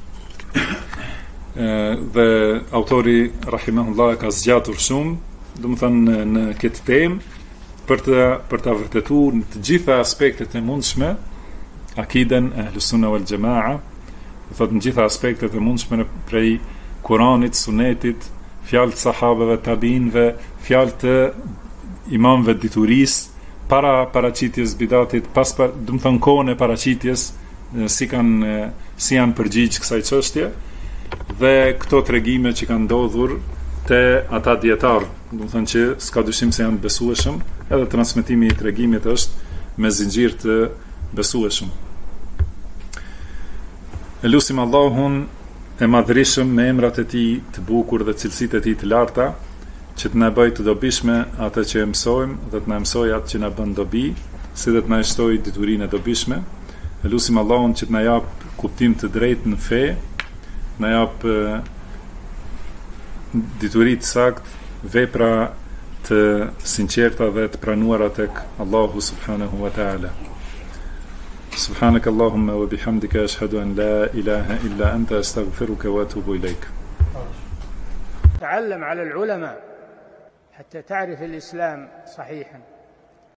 Dhe autori rahimahullah ka zgjatur shumë, domethënë në këtë temë për ta vërtetuar në të gjitha aspektet e mundshme akiden Ahlus Sunna wal Jamaa, thotë në gjitha aspektet e mundshme prej Kuranit, Sunetit, fjalët sahabeve, tabiinëve, fjalët të imamëve diturisë, para paraqitjes bidatit, do të thënë kohën e paraqitjes, si janë përgjigj kësaj çështje, dhe këto tregime që kanë ndodhur te ata dietar, do të thënë që s'ka dyshim se janë besueshëm, edhe transmetimi i tregimit është me zinxhir të besueshëm. Elusim Allahun e madhërishëm me emrat e tij të bukur dhe cilësitë e tij të larta, që të na bëjë të dobishme atë që e mësojmë dhe të na mësojë atë që na bën dobi, si dhe të na shtojë diturinë e dobishme. Elusim Allahun që të na jap kuptim të drejtë në fe, na jap dituri të saktë, vepra të sinqerta dhe të pranuara tek Allahu subhanahu wa ta'ala. سبحانك اللهم وبحمدك أشهد أن لا إله إلا أنت أستغفرك وأتوب إليك. تعلم على العلماء حتى تعرف الإسلام صحيحا.